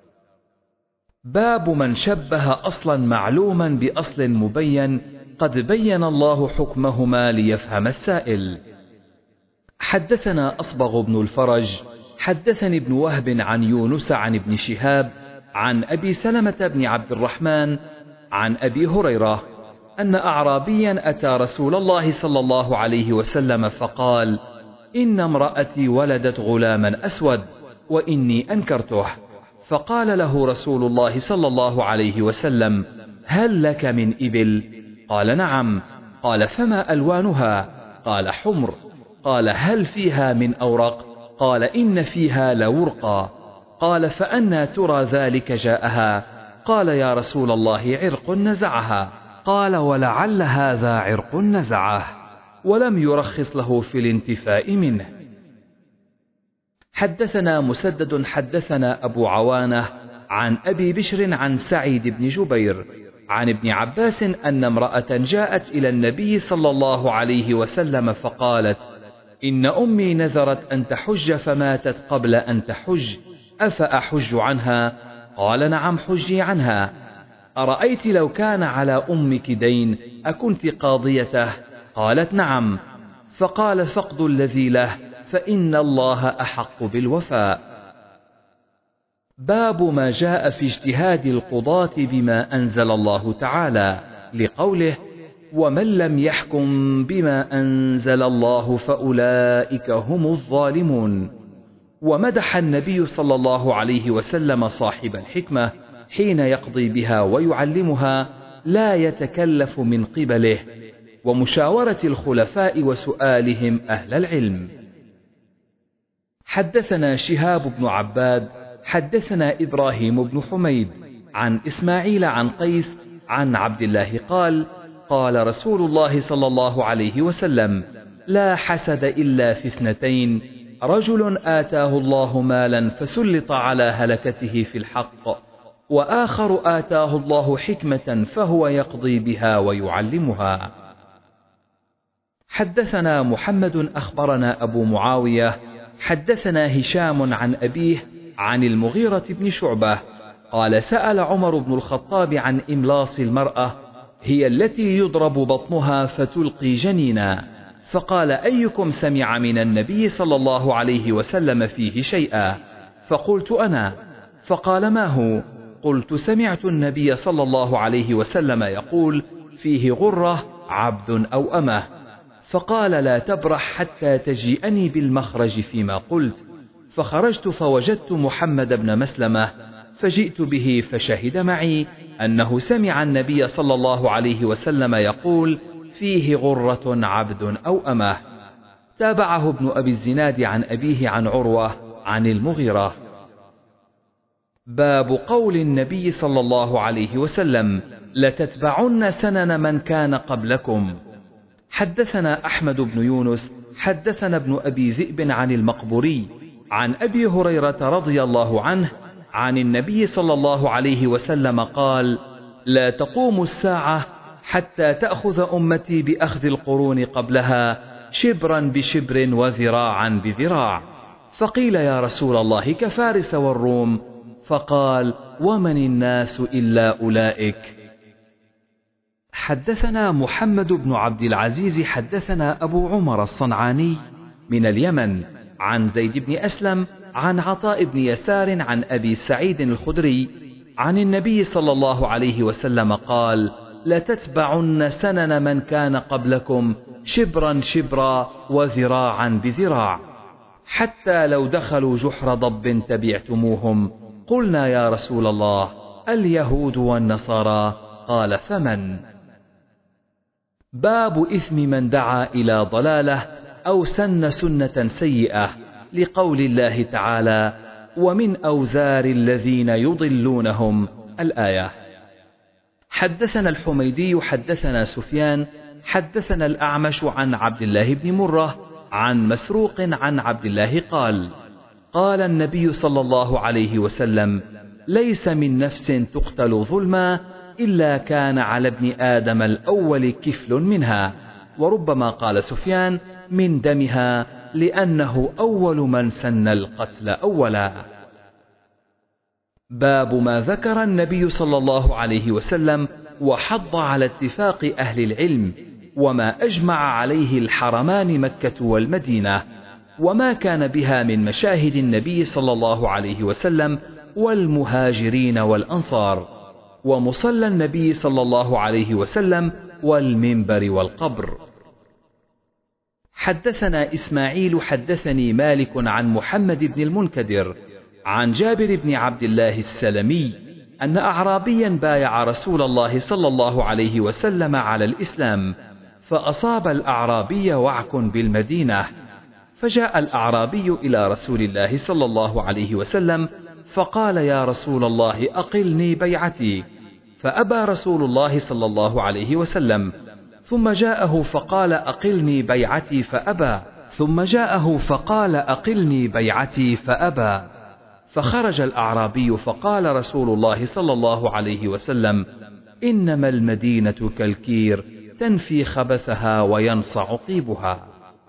باب من شبه أصلا معلوما بأصل مبين قد بين الله حكمهما ليفهم السائل. حدثنا أصبغ بن الفرج حدثني ابن وهب عن يونس عن ابن شهاب عن أبي سلمة بن عبد الرحمن عن أبي هريرة أن أعرابيا أتى رسول الله صلى الله عليه وسلم فقال: إن امرأتي ولدت غلاما أسود وإني أنكرته. فقال له رسول الله صلى الله عليه وسلم: هل لك من إبل؟ قال: نعم. قال: فما ألوانها؟ قال: حمر. قال: هل فيها من أورق؟ قال: إن فيها لورقا. قال: فأنى ترى ذلك جاءها؟ قال: يا رسول الله، عرق نزعها. قال: ولعل هذا عرق نزعه، ولم يرخص له في الانتفاء منه. حدثنا مسدد حدثنا أبو عوانة عن أبي بشر عن سعيد بن جبير عن ابن عباس أن امرأة جاءت إلى النبي صلى الله عليه وسلم فقالت: إن أمي نذرت أن تحج فماتت قبل أن تحج، أفأحج عنها؟ قال: نعم، حجي عنها. أرأيت لو كان على أمك دين أكنت قاضيته؟ قالت: نعم. فقال: فقد الذي له، فإن الله أحق بالوفاء. باب ما جاء في اجتهاد القضاة بما أنزل الله تعالى، لقوله: ومن لم يحكم بما أنزل الله فأولئك هم الظالمون. ومدح النبي صلى الله عليه وسلم صاحب الحكمة حين يقضي بها ويعلمها، لا يتكلف من قبله، ومشاورة الخلفاء وسؤالهم أهل العلم. حدثنا شهاب بن عباد حدثنا إبراهيم بن حميد عن إسماعيل عن قيس عن عبد الله قال: قال رسول الله صلى الله عليه وسلم: لا حسد إلا في اثنتين: رجل آتاه الله مالا فسلط على هلكته في الحق، وآخر آتاه الله حكمة فهو يقضي بها ويعلمها. حدثنا محمد أخبرنا أبو معاوية حدثنا هشام عن أبيه عن المغيرة بن شعبة قال سأل عمر بن الخطاب عن إملاص المرأة، هي التي يضرب بطنها فتلقي جنينا، فقال أيكم سمع من النبي صلى الله عليه وسلم فيه شيئا؟ فقلت أنا. فقال ما هو؟ قلت سمعت النبي صلى الله عليه وسلم يقول فيه غرة عبد أو أمه. فقال لا تبرح حتى تجيئني بالمخرج فيما قلت. فخرجت فوجدت محمد بن مسلمة فجئت به فشهد معي أنه سمع النبي صلى الله عليه وسلم يقول فيه غرة عبد أو أمه. تابعه ابن أبي الزناد عن أبيه عن عروة عن المغيرة. باب قول النبي صلى الله عليه وسلم لتتبعن سنن من كان قبلكم. حدثنا أحمد بن يونس حدثنا ابن أبي ذئب عن المقبوري عن أبي هريرة رضي الله عنه عن النبي صلى الله عليه وسلم قال لا تقوم الساعة حتى تأخذ أمتي بأخذ القرون قبلها شبرا بشبر وذراعا بذراع. فقيل يا رسول الله كفارس والروم؟ فقال ومن الناس إلا أولئك. حدثنا محمد بن عبد العزيز حدثنا أبو عمر الصنعاني من اليمن عن زيد بن أسلم عن عطاء بن يسار عن أبي سعيد الخدري عن النبي صلى الله عليه وسلم قال لتتبعن سنن من كان قبلكم شبرا شبرا وذراعا بذراع، حتى لو دخلوا جحر ضب تبعتموهم. قلنا يا رسول الله اليهود والنصارى؟ قال فمن؟ باب إثم من دعا إلى ضلالة أو سن سنة سيئة، لقول الله تعالى ومن أوزار الذين يضلونهم الآية. حدثنا الحميدي حدثنا سفيان حدثنا الأعمش عن عبد الله بن مرة عن مسروق عن عبد الله قال قال النبي صلى الله عليه وسلم ليس من نفس تقتل ظلما إلا كان على ابن آدم الأول كفل منها، وربما قال سفيان من دمها لأنه أول من سن القتل أولا. باب ما ذكر النبي صلى الله عليه وسلم وحض على اتفاق أهل العلم وما أجمع عليه الحرمان مكة والمدينة، وما كان بها من مشاهد النبي صلى الله عليه وسلم والمهاجرين والأنصار، ومصلى النبي صلى الله عليه وسلم والمنبر والقبر. حدثنا إسماعيل حدثني مالك عن محمد بن المنكدر عن جابر بن عبد الله السلمي أن أعرابيا بايع رسول الله صلى الله عليه وسلم على الإسلام، فأصاب الأعرابي وعك بالمدينة، فجاء الأعرابي إلى رسول الله صلى الله عليه وسلم فقال يا رسول الله أقلني بيعتي، فأبى رسول الله صلى الله عليه وسلم، ثم جاءه فقال أقلني بيعتي فأبى، ثم جاءه فقال أقلني بيعتي فأبى، فخرج الأعرابي فقال رسول الله صلى الله عليه وسلم إنما المدينة كالكير تنفي خبثها وينصع طيبها.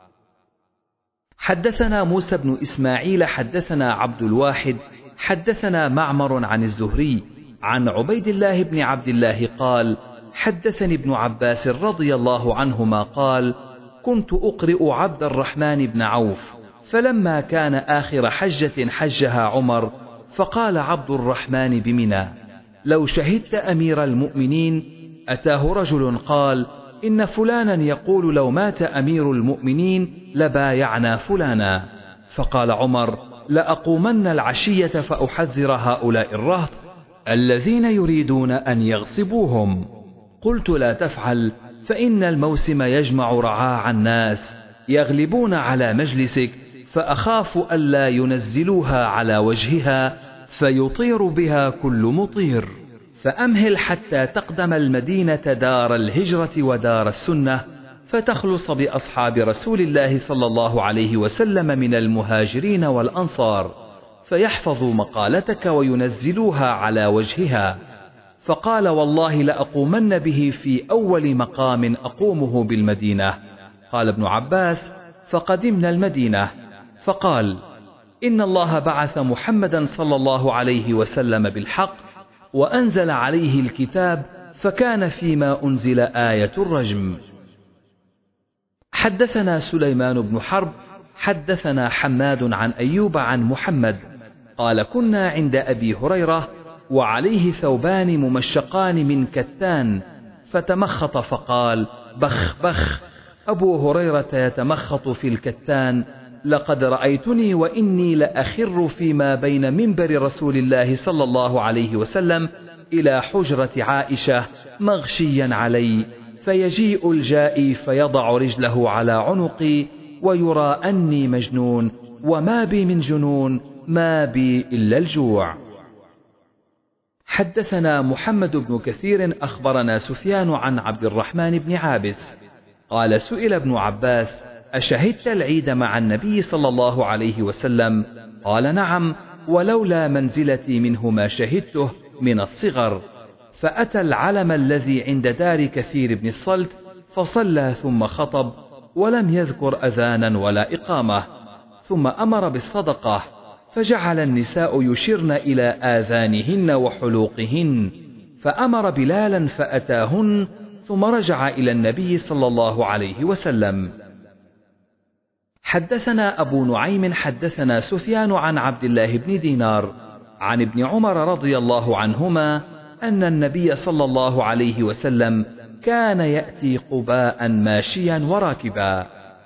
حدثنا موسى بن إسماعيل حدثنا عبد الواحد حدثنا معمر عن الزهري عن عبيد الله بن عبد الله قال حدثني ابن عباس رضي الله عنهما قال كنت أقرئ عبد الرحمن بن عوف، فلما كان آخر حجة حجها عمر فقال عبد الرحمن بمنى لو شهدت أمير المؤمنين. أتاه رجل قال إن فلانا يقول لو مات أمير المؤمنين لبايعنا فلانا، فقال عمر لأقومن العشية فأحذر هؤلاء الرهط الذين يريدون أن يغصبوهم. قلت لا تفعل، فإن الموسم يجمع رعاع الناس يغلبون على مجلسك، فأخاف ألا ينزلوها على وجهها فيطير بها كل مطير، فأمهل حتى تقدم المدينة دار الهجرة ودار السنة، فتخلص بأصحاب رسول الله صلى الله عليه وسلم من المهاجرين والأنصار، فيحفظوا مقالتك وينزلوها على وجهها. فقال والله لأقومن به في أول مقام أقومه بالمدينة. قال ابن عباس فقدمنا المدينة، فقال: إن الله بعث محمدا صلى الله عليه وسلم بالحق وأنزل عليه الكتاب، فكان فيما أنزل آية الرجم. حدثنا سليمان بن حرب حدثنا حماد عن أيوب عن محمد قال: كنا عند أبي هريرة وعليه ثوبان ممشقان من كتان، فتمخط فقال: بخ بخ. أبو هريرة يتمخط في الكتان: لقد رأيتني وإني لأخر فيما بين منبر رسول الله صلى الله عليه وسلم إلى حجرة عائشة مغشيا علي، فيجيء الجائي فيضع رجله على عنقي ويرى أني مجنون، وما بي من جنون، ما بي إلا الجوع. حدثنا محمد بن كثير أخبرنا سفيان عن عبد الرحمن بن عابس قال: سئل ابن عباس: أشهدت العيد مع النبي صلى الله عليه وسلم؟ قال: نعم، ولولا منزلتي منه ما شهدته من الصغر. فأتى العلم الذي عند دار كثير بن الصلت فصلى ثم خطب، ولم يذكر أذانا ولا إقامة، ثم أمر بالصدقة، فجعل النساء يشرن إلى آذانهن وحلوقهن، فأمر بلالا فأتاهن، ثم رجع إلى النبي صلى الله عليه وسلم. حدثنا أبو نعيم حدثنا سفيان عن عبد الله بن دينار عن ابن عمر رضي الله عنهما أن النبي صلى الله عليه وسلم كان يأتي قباء ماشيا وراكبا.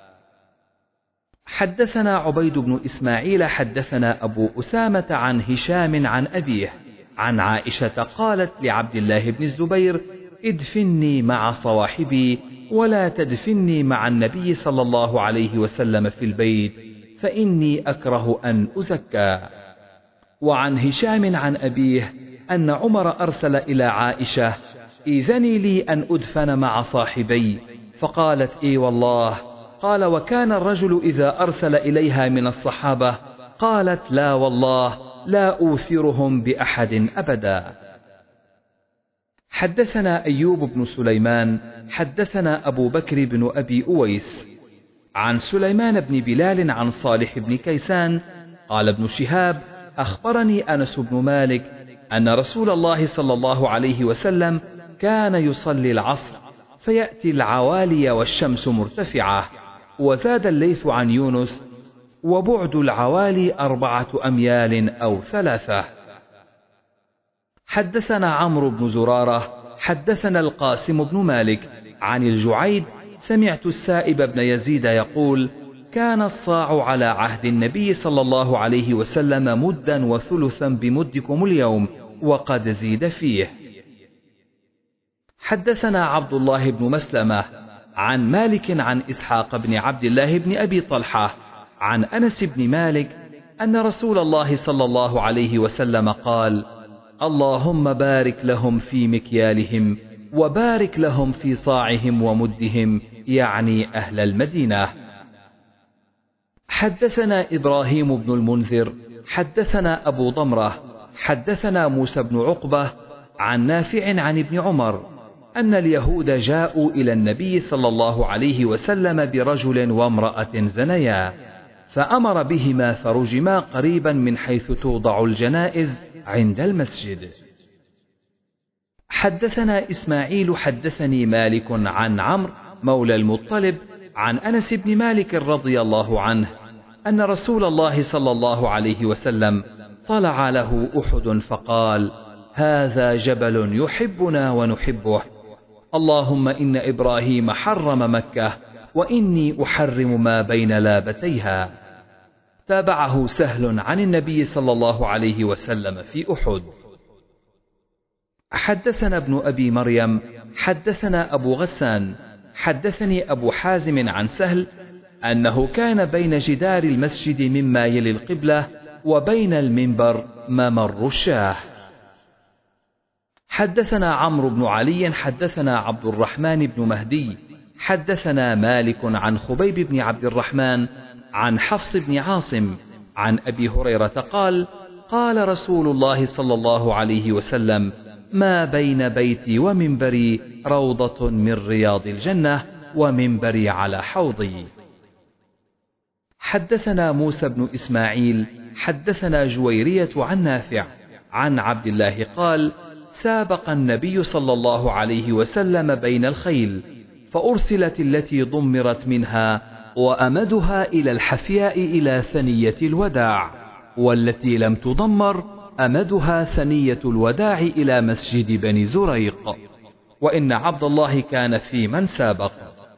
حدثنا عبيد بن إسماعيل حدثنا أبو أسامة عن هشام عن أبيه عن عائشة قالت لعبد الله بن الزبير: ادفني مع صواحبي ولا تدفني مع النبي صلى الله عليه وسلم في البيت، فإني أكره أن أزكى. وعن هشام عن أبيه أن عمر أرسل إلى عائشة: إذني لي أن أدفن مع صاحبي، فقالت: إي والله. قال: وكان الرجل إذا أرسل إليها من الصحابة قالت: لا والله، لا أوثرهم بأحد أبدا. حدثنا أيوب بن سليمان حدثنا أبو بكر بن أبي أويس عن سليمان بن بلال عن صالح بن كيسان قال ابن شهاب: أخبرني أنس بن مالك أن رسول الله صلى الله عليه وسلم كان يصلي العصر فيأتي العوالي والشمس مرتفعة. وزاد الليث عن يونس: وبعد العوالي أربعة أميال أو ثلاثة. حدثنا عمرو بن زرارة حدثنا القاسم بن مالك عن الجعيد سمعت السائب بن يزيد يقول: كان الصاع على عهد النبي صلى الله عليه وسلم مدا وثلثا بمدكم اليوم، وقد زيد فيه. حدثنا عبد الله بن مسلمة عن مالك عن إسحاق بن عبد الله بن أبي طلحة عن أنس بن مالك أن رسول الله صلى الله عليه وسلم قال: اللهم بارك لهم في مكيالهم وبارك لهم في صاعهم ومدهم، يعني أهل المدينة. حدثنا إبراهيم بن المنذر حدثنا أبو ضمرة حدثنا موسى بن عقبة عن نافع عن ابن عمر أن اليهود جاءوا إلى النبي صلى الله عليه وسلم برجل وامرأة زنيا، فأمر بهما فرجما قريبا من حيث توضع الجنائز عند المسجد. حدثنا إسماعيل حدثني مالك عن عمرو مولى المطلب عن أنس بن مالك رضي الله عنه أن رسول الله صلى الله عليه وسلم طلع له أحد فقال: هذا جبل يحبنا ونحبه، اللهم إن إبراهيم حرم مكة وإني أحرم ما بين لابتيها. تابعه سهل عن النبي صلى الله عليه وسلم في أحد. حدثنا ابن أبي مريم حدثنا أبو غسان حدثني أبو حازم عن سهل أنه كان بين جدار المسجد مما يلي القبلة وبين المنبر ممر الشاه. حدثنا عمرو بن علي حدثنا عبد الرحمن بن مهدي حدثنا مالك عن خبيب بن عبد الرحمن عن حفص بن عاصم عن أبي هريرة قال: قال رسول الله صلى الله عليه وسلم: ما بين بيتي ومنبري روضة من رياض الجنة، ومنبري على حوضي. حدثنا موسى بن إسماعيل حدثنا جويرية عن نافع عن عبد الله قال: سابق النبي صلى الله عليه وسلم بين الخيل، فأرسلت التي ضمرت منها وأمدها إلى الحفياء إلى ثنية الوداع، والتي لم تضمر أمدها ثنية الوداع إلى مسجد بني زريق، وإن عبد الله كان في من سابق.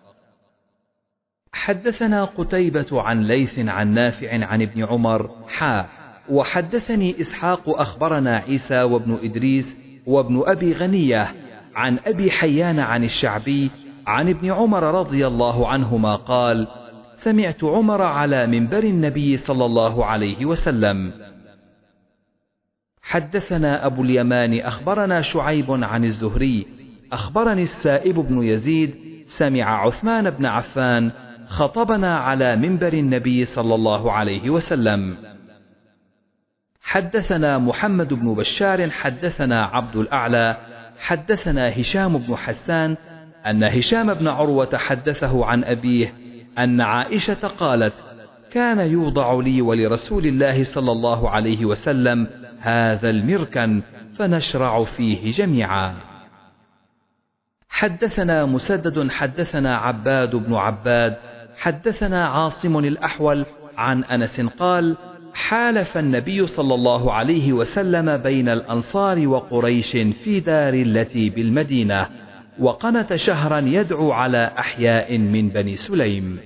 حدثنا قتيبة عن ليث عن نافع عن ابن عمر حا وحدثني إسحاق أخبرنا عيسى وابن إدريس وابن أبي غنية عن أبي حيان عن الشعبي عن ابن عمر رضي الله عنهما قال: سمعت عمر على منبر النبي صلى الله عليه وسلم. حدثنا أبو اليمان أخبرنا شعيب عن الزهري أخبرني السائب بن يزيد سمع عثمان بن عفان خطبنا على منبر النبي صلى الله عليه وسلم. حدثنا محمد بن بشار حدثنا عبد الأعلى حدثنا هشام بن حسان أن هشام بن عروة حدثه عن أبيه أن عائشة قالت: كان يوضع لي ولرسول الله صلى الله عليه وسلم هذا المركن فنشرع فيه جميعا. حدثنا مسدد حدثنا عباد بن عباد حدثنا عاصم الأحول عن أنس قال: حالف النبي صلى الله عليه وسلم بين الأنصار وقريش في دار التي بالمدينة، وقنت شهرا يدعو على أحياء من بني سليم.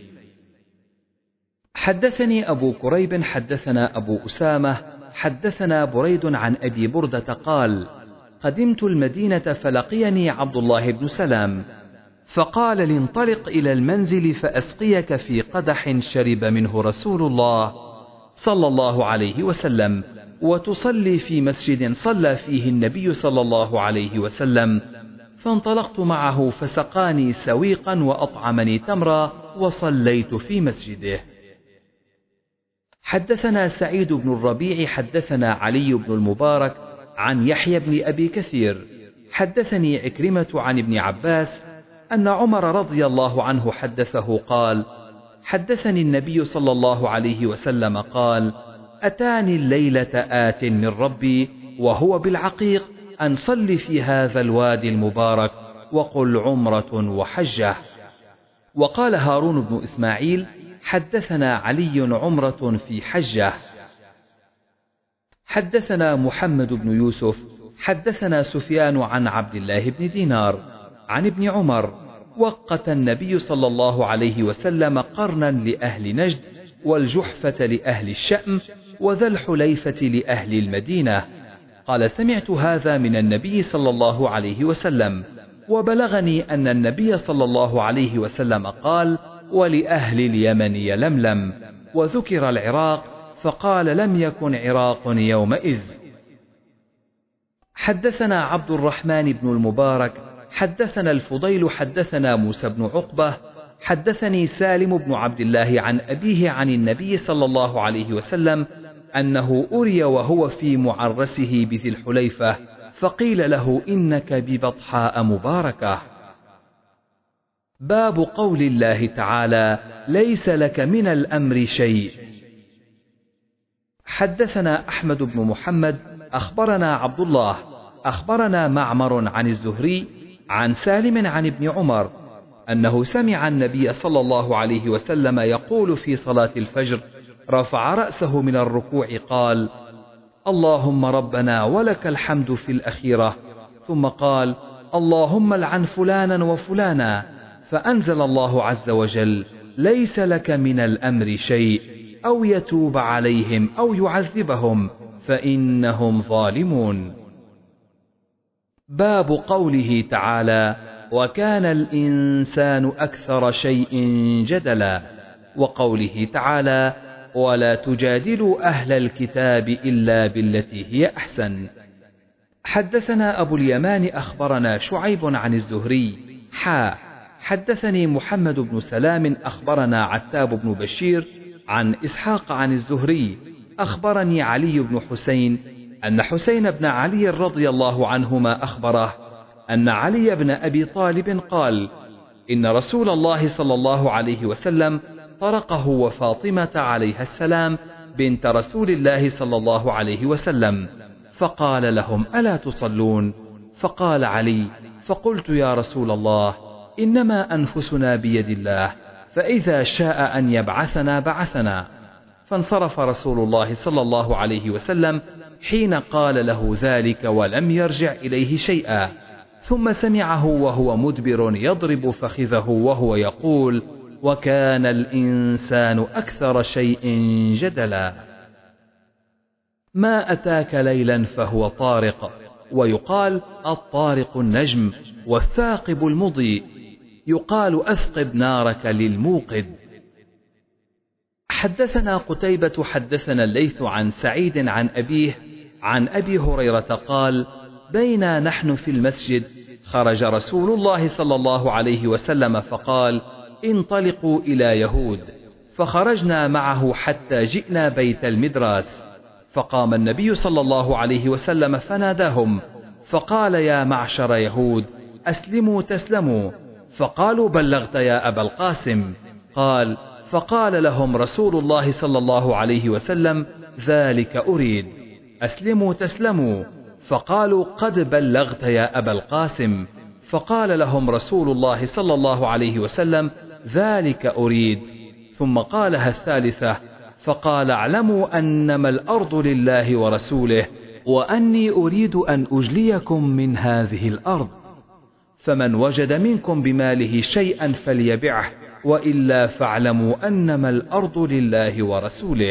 حدثني أبو كريب حدثنا أبو أسامة حدثنا بريد عن أبي بردة قال: قدمت المدينة فلقيني عبد الله بن سلام فقال: لانطلق إلى المنزل فأسقيك في قدح شرب منه رسول الله صلى الله عليه وسلم، وتصلي في مسجد صلى فيه النبي صلى الله عليه وسلم. فانطلقت معه فسقاني سويقا وأطعمني تمرا وصليت في مسجده. حدثنا سعيد بن الربيع حدثنا علي بن المبارك عن يحيى بن أبي كثير حدثني عكرمة عن ابن عباس أن عمر رضي الله عنه حدثه قال: حدثني النبي صلى الله عليه وسلم قال: أتاني الليلة آت من ربي وهو بالعقيق أن صل في هذا الوادي المبارك وقل عمرة وحجة. وقال هارون بن إسماعيل: حدثنا علي عمرة في حجة. حدثنا محمد بن يوسف حدثنا سفيان عن عبد الله بن دينار عن ابن عمر: وقت النبي صلى الله عليه وسلم قرنا لأهل نجد والجحفة لأهل الشأم وذا الحليفة لأهل المدينة. قال: سمعت هذا من النبي صلى الله عليه وسلم، وبلغني أن النبي صلى الله عليه وسلم قال: ولأهل اليمن يلملم، وذكر العراق فقال: لم يكن عراق يومئذ. حدثنا عبد الرحمن بن المبارك حدثنا الفضيل حدثنا موسى بن عقبة حدثني سالم بن عبد الله عن أبيه عن النبي صلى الله عليه وسلم أنه أري وهو في معرسه بذي الحليفة، فقيل له: إنك ببطحاء مباركة. باب قول الله تعالى: ليس لك من الأمر شيء. حدثنا أحمد بن محمد أخبرنا عبد الله أخبرنا معمر عن الزهري عن سالم عن ابن عمر أنه سمع النبي صلى الله عليه وسلم يقول في صلاة الفجر رفع رأسه من الركوع قال: اللهم ربنا ولك الحمد في الأخيرة، ثم قال: اللهم لعن فلانا وفلانا، فأنزل الله عز وجل: ليس لك من الأمر شيء، أو يتوب عليهم أو يعذبهم فإنهم ظالمون. باب قوله تعالى: وكان الإنسان أكثر شيء جدلا، وقوله تعالى: ولا تجادلوا أهل الكتاب إلا بالتي هي أحسن. حدثنا أبو اليمان أخبرنا شعيب عن الزهري حا حدثني محمد بن سلام أخبرنا عتاب بن بشير عن إسحاق عن الزهري أخبرني علي بن حسين أن حسين بن علي رضي الله عنهما أخبره أن علي بن أبي طالب قال: إن رسول الله صلى الله عليه وسلم طرقه وفاطمة عليها السلام بنت رسول الله صلى الله عليه وسلم، فقال لهم: ألا تصلون؟ فقال علي: فقلت: يا رسول الله، إنما أنفسنا بيد الله، فإذا شاء أن يبعثنا بعثنا. فانصرف رسول الله صلى الله عليه وسلم حين قال له ذلك ولم يرجع إليه شيئا، ثم سمعه وهو مدبر يضرب فخذه وهو يقول: وكان الإنسان أكثر شيء جدلا. ما أتاك ليلا فهو طارق، ويقال الطارق النجم، والثاقب المضيء، يقال أثقب نارك للموقد. حدثنا قتيبة حدثنا الليث عن سعيد عن أبيه عن أبي هريرة قال: بينا نحن في المسجد خرج رسول الله صلى الله عليه وسلم فقال: انطلقوا إلى يهود. فخرجنا معه حتى جئنا بيت المدراس، فقام النبي صلى الله عليه وسلم فناداهم فقال: يا معشر يهود، أسلموا تسلموا. فقالوا: بلغت يا أبا القاسم. قال: فقال لهم رسول الله صلى الله عليه وسلم: ذلك أريد، أسلموا تسلموا. فقالوا: قد بلغت يا أبا القاسم. فقال لهم رسول الله صلى الله عليه وسلم: ذلك أريد. ثم قالها الثالثة فقال: اعلموا أنما الأرض لله ورسوله، وأني أريد أن أجليكم من هذه الأرض، فمن وجد منكم بماله شيئا فليبعه، وإلا فاعلموا أنما الأرض لله ورسوله.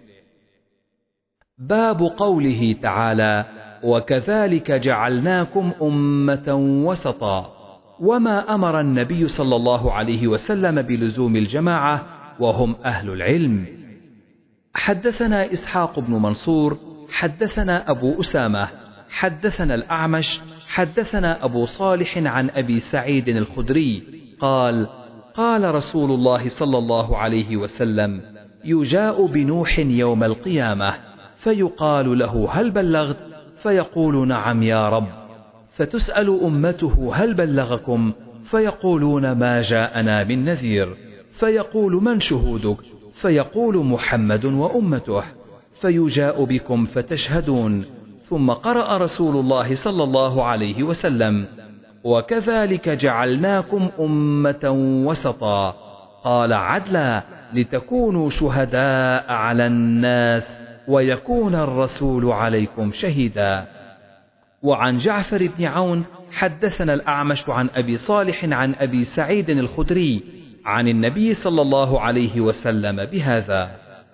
باب قوله تعالى: وكذلك جعلناكم أمة وسطا، وما أمر النبي صلى الله عليه وسلم بلزوم الجماعة وهم أهل العلم. حدثنا إسحاق بن منصور حدثنا أبو أسامة حدثنا الأعمش حدثنا أبو صالح عن أبي سعيد الخدري قال: قال رسول الله صلى الله عليه وسلم: يجاء بنوح يوم القيامة فيقال له: هل بلغت؟ فيقول: نعم يا رب. فتسأل أمته: هل بلغكم؟ فيقولون: ما جاءنا من نذير. فيقول: من شهودك؟ فيقول: محمد وأمته. فيجاء بكم فتشهدون. ثم قرأ رسول الله صلى الله عليه وسلم: وكذلك جعلناكم أمة وسطا، قال: عدلا، لتكونوا شهداء على الناس ويكون الرسول عليكم شهيدا. وعن جعفر بن عون حدثنا الأعمش عن أبي صالح عن أبي سعيد الخدري عن النبي صلى الله عليه وسلم بهذا.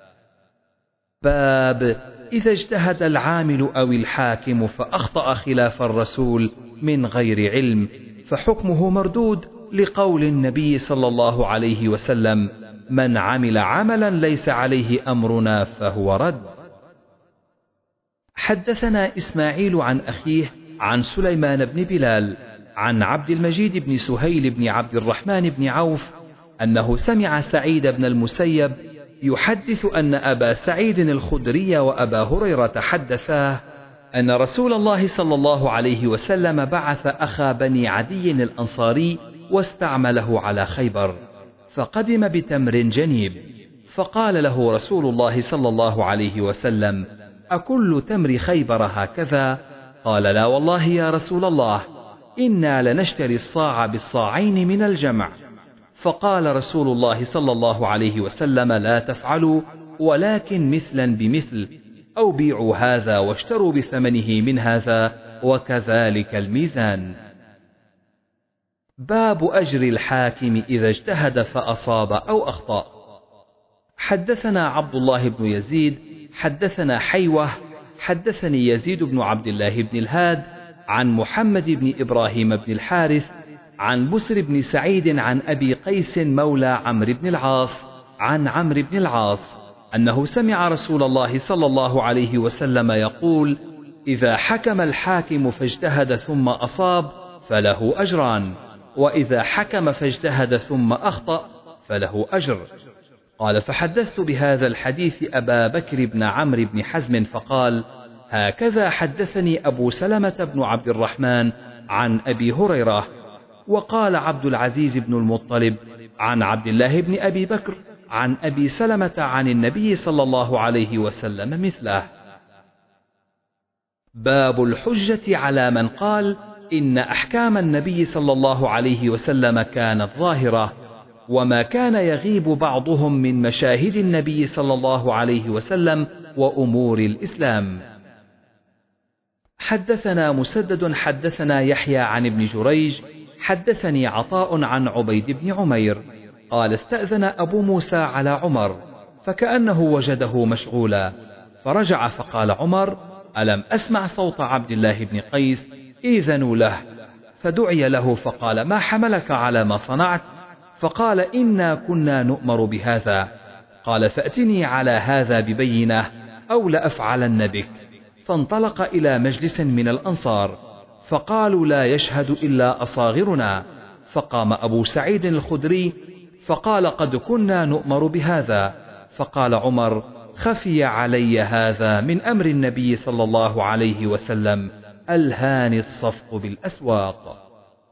باب إذا اجتهد العامل أو الحاكم فأخطأ خلاف الرسول من غير علم فحكمه مردود، لقول النبي صلى الله عليه وسلم: من عمل عملا ليس عليه أمرنا فهو رد. حدثنا إسماعيل عن أخيه عن سليمان بن بلال عن عبد المجيد بن سهيل بن عبد الرحمن بن عوف أنه سمع سعيد بن المسيب يحدث أن أبا سعيد الخدري وأبا هريرة حدثاه أن رسول الله صلى الله عليه وسلم بعث أخا بني عدي الأنصاري واستعمله على خيبر، فقدم بتمر جنيب، فقال له رسول الله صلى الله عليه وسلم: أكل تمر خيبر هكذا؟ قال: لا والله يا رسول الله، إنا لنشتري الصاع بالصاعين من الجمع. فقال رسول الله صلى الله عليه وسلم: لا تفعلوا، ولكن مثلا بمثل، أو بيعوا هذا واشتروا بثمنه من هذا، وكذلك الميزان. باب أجر الحاكم إذا اجتهد فأصاب أو أخطأ. حدثنا عبد الله بن يزيد حدثنا حيوة حدثني يزيد بن عبد الله بن الهاد عن محمد بن إبراهيم بن الحارث عن بسر بن سعيد عن أبي قيس مولى عمرو بن العاص عن عمرو بن العاص أنه سمع رسول الله صلى الله عليه وسلم يقول: إذا حكم الحاكم فاجتهد ثم أصاب فله أجران، وإذا حكم فاجتهد ثم أخطأ فله أجر. قال: فحدثت بهذا الحديث أبا بكر بن عمرو بن حزم فقال: هكذا حدثني أبو سلمة بن عبد الرحمن عن أبي هريرة. وقال عبد العزيز بن المطلب عن عبد الله بن أبي بكر: عن أبي سلمة عن النبي صلى الله عليه وسلم مثله. باب الحجة على من قال إن أحكام النبي صلى الله عليه وسلم كانت ظاهرة، وما كان يغيب بعضهم من مشاهد النبي صلى الله عليه وسلم وأمور الإسلام. حدثنا مسدد حدثنا يحيى عن ابن جريج حدثني عطاء عن عبيد بن عمير قال استأذن أبو موسى على عمر فكأنه وجده مشغولا، فرجع فقال عمر: ألم أسمع صوت عبد الله بن قيس؟ إذنوا له. فدعي له فقال: ما حملك على ما صنعت؟ فقال: إنا كنا نؤمر بهذا. قال: فأتني على هذا ببينة أو لأفعلن بك. فانطلق إلى مجلس من الأنصار فقالوا: لا يشهد إلا أصاغرنا. فقام أبو سعيد الخدري فقال: قد كنا نؤمر بهذا. فقال عمر: خفي علي هذا من أمر النبي صلى الله عليه وسلم، ألهاني الصفق بالأسواق.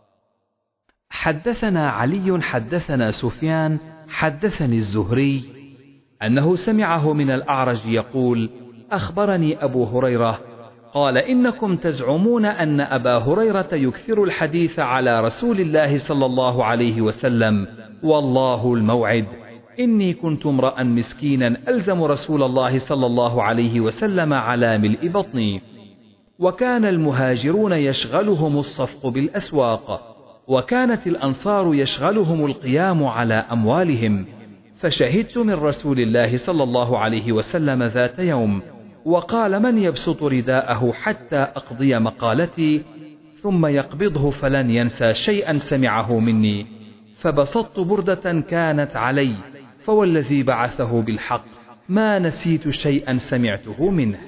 حدثنا علي حدثنا سفيان حدثني الزهري أنه سمعه من الأعرج يقول: أخبرني أبو هريرة قال: إنكم تزعمون أن أبا هريرة يكثر الحديث على رسول الله صلى الله عليه وسلم، والله الموعد. إني كنت امرأ مسكينا ألزم رسول الله صلى الله عليه وسلم على ملء بطني، وكان المهاجرون يشغلهم الصفق بالأسواق، وكانت الأنصار يشغلهم القيام على أموالهم. فشهدت من رسول الله صلى الله عليه وسلم ذات يوم وقال: من يبسط رداءه حتى أقضي مقالتي ثم يقبضه فلن ينسى شيئا سمعه مني. فبسطت بردة كانت علي، فوالذي بعثه بالحق ما نسيت شيئا سمعته منه.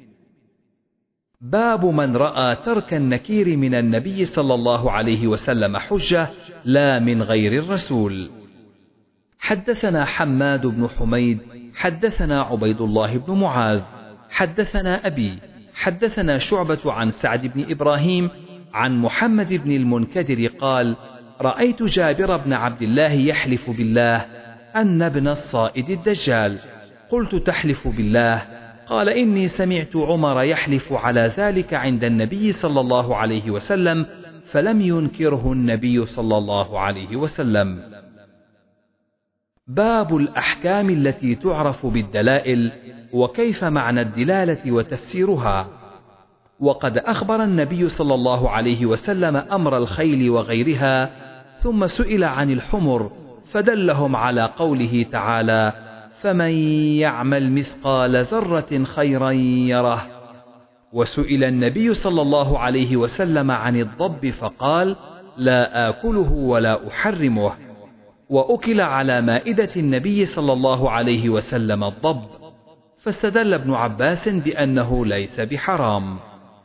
باب من رأى ترك النكير من النبي صلى الله عليه وسلم حجة لا من غير الرسول. حدثنا حماد بن حميد حدثنا عبيد الله بن معاذ حدثنا أبي حدثنا شعبة عن سعد بن إبراهيم عن محمد بن المنكدر قال: رأيت جابر بن عبد الله يحلف بالله أن ابن الصائد الدجال. قلت: تحلف بالله؟ قال: إني سمعت عمر يحلف على ذلك عند النبي صلى الله عليه وسلم فلم ينكره النبي صلى الله عليه وسلم. باب الأحكام التي تعرف بالدلائل وكيف معنى الدلالة وتفسيرها. وقد أخبر النبي صلى الله عليه وسلم أمر الخيل وغيرها، ثم سئل عن الحمر فدلهم على قوله تعالى: فمن يعمل مثقال ذرة خيرا يره. وسئل النبي صلى الله عليه وسلم عن الضب فقال: لا آكله ولا أحرمه. وأكل على مائدة النبي صلى الله عليه وسلم الضب، فاستدل ابن عباس بأنه ليس بحرام.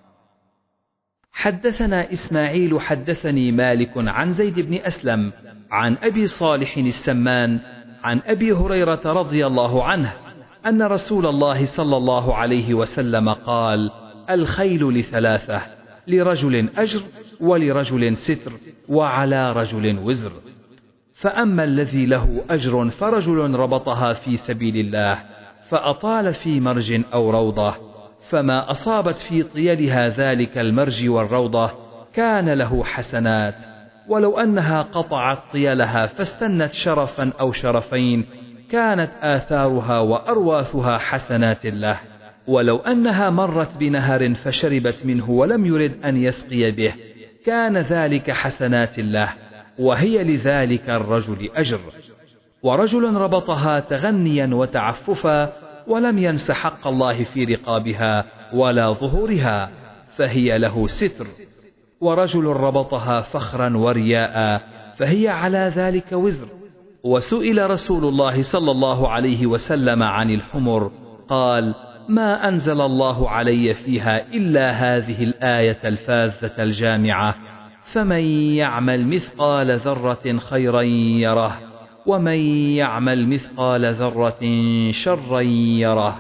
حدثنا إسماعيل حدثني مالك عن زيد بن أسلم عن أبي صالح السمان عن أبي هريرة رضي الله عنه أن رسول الله صلى الله عليه وسلم قال: الخيل لثلاثة، لرجل أجر ولرجل ستر وعلى رجل وزر. فأما الذي له أجر فرجل ربطها في سبيل الله فأطال في مرج أو روضة، فما أصابت في طيلها ذلك المرج والروضة كان له حسنات، ولو أنها قطعت طيلها فاستنت شرفا أو شرفين كانت آثارها وأرواثها حسنات له، ولو أنها مرت بنهر فشربت منه ولم يرد أن يسقي به كان ذلك حسنات له، وهي لذلك الرجل أجر. ورجل ربطها تغنيا وتعففا ولم ينس حق الله في رقابها ولا ظهورها فهي له ستر. ورجل ربطها فخرا ورياء فهي على ذلك وزر. وسئل رسول الله صلى الله عليه وسلم عن الحمر قال: ما أنزل الله علي فيها إلا هذه الآية الفاذة الجامعة: فمن يعمل مثقال ذرة خيرا يره ومن يعمل مثقال ذرة شرا يره.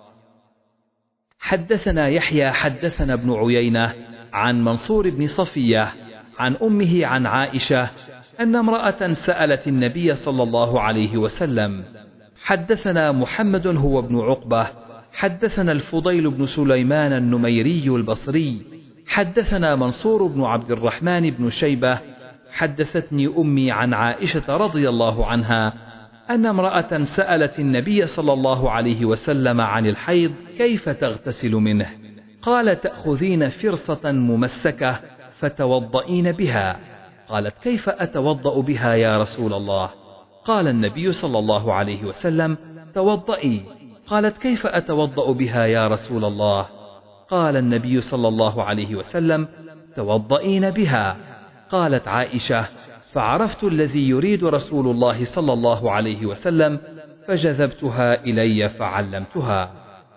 حدثنا يحيى حدثنا ابن عيينة عن منصور بن صفية عن أمه عن عائشة أن امرأة سألت النبي صلى الله عليه وسلم حدثنا محمد هو ابن عقبة حدثنا الفضيل بن سليمان النميري البصري حدثنا منصور بن عبد الرحمن بن شيبة حدثتني أمي عن عائشة رضي الله عنها أن امرأة سألت النبي صلى الله عليه وسلم عن الحيض كيف تغتسل منه، قال تأخذين فرصة ممسكة فتوضئين بها. قالت كيف أتوضأ بها يا رسول الله؟ قال النبي صلى الله عليه وسلم توضئي. قالت كيف أتوضأ بها يا رسول الله؟ قال النبي صلى الله عليه وسلم توضئين بها. قالت عائشة فعرفت الذي يريد رسول الله صلى الله عليه وسلم فجذبتها إلي فعلمتها.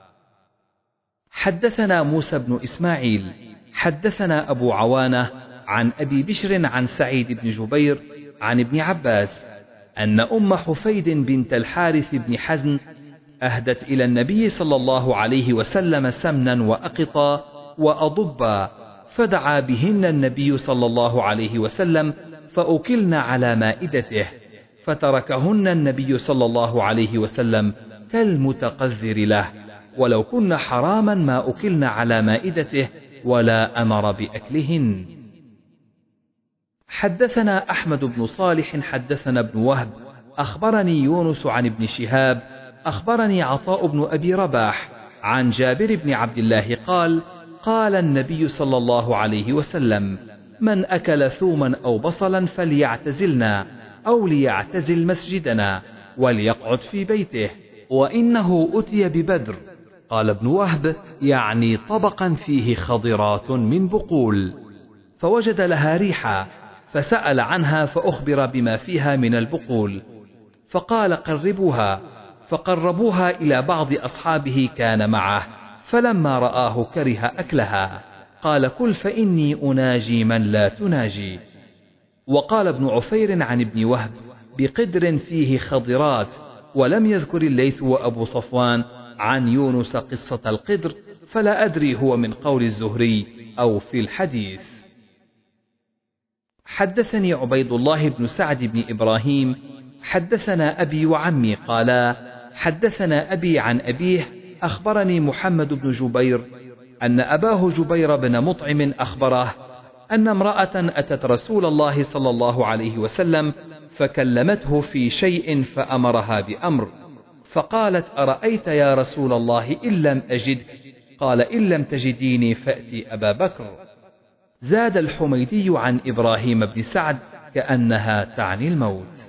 حدثنا موسى بن إسماعيل حدثنا أبو عوانة عن أبي بشر عن سعيد بن جبير عن ابن عباس أن أم حفيد بنت الحارث بن حزن أهدت إلى النبي صلى الله عليه وسلم سمنا وأقطا وأضبا، فدعا بهن النبي صلى الله عليه وسلم فأكلن على مائدته، فتركهن النبي صلى الله عليه وسلم كالمتقذر له، ولو كن حراما ما أكلن على مائدته ولا أمر بأكلهن. حدثنا أحمد بن صالح حدثنا ابن وهب أخبرني يونس عن ابن شهاب أخبرني عطاء بن أبي رباح عن جابر بن عبد الله قال قال النبي صلى الله عليه وسلم من أكل ثوما أو بصلا فليعتزلنا أو ليعتزل مسجدنا وليقعد في بيته، وإنه أتي ببدر. قال ابن وهب يعني طبقا فيه خضرات من بقول، فوجد لها ريحا فسأل عنها فأخبر بما فيها من البقول، فقال قربوها، فقربوها إلى بعض أصحابه كان معه، فلما رآه كره أكلها، قال كل فإني أناجي من لا تناجي. وقال ابن عفير عن ابن وهب بقدر فيه خضرات، ولم يذكر الليث وأبو صفوان عن يونس قصة القدر، فلا أدري هو من قول الزهري أو في الحديث. حدثني عبيد الله بن سعد بن إبراهيم حدثنا أبي وعمي قالا حدثنا أبي عن أبيه أخبرني محمد بن جبير أن أباه جبير بن مطعم أخبره أن امرأة أتت رسول الله صلى الله عليه وسلم فكلمته في شيء فأمرها بأمر، فقالت أرأيت يا رسول الله إن لم أجدك؟ قال إن لم تجديني فأتي أبا بكر. زاد الحميدي عن إبراهيم بن سعد كأنها تعني الموت.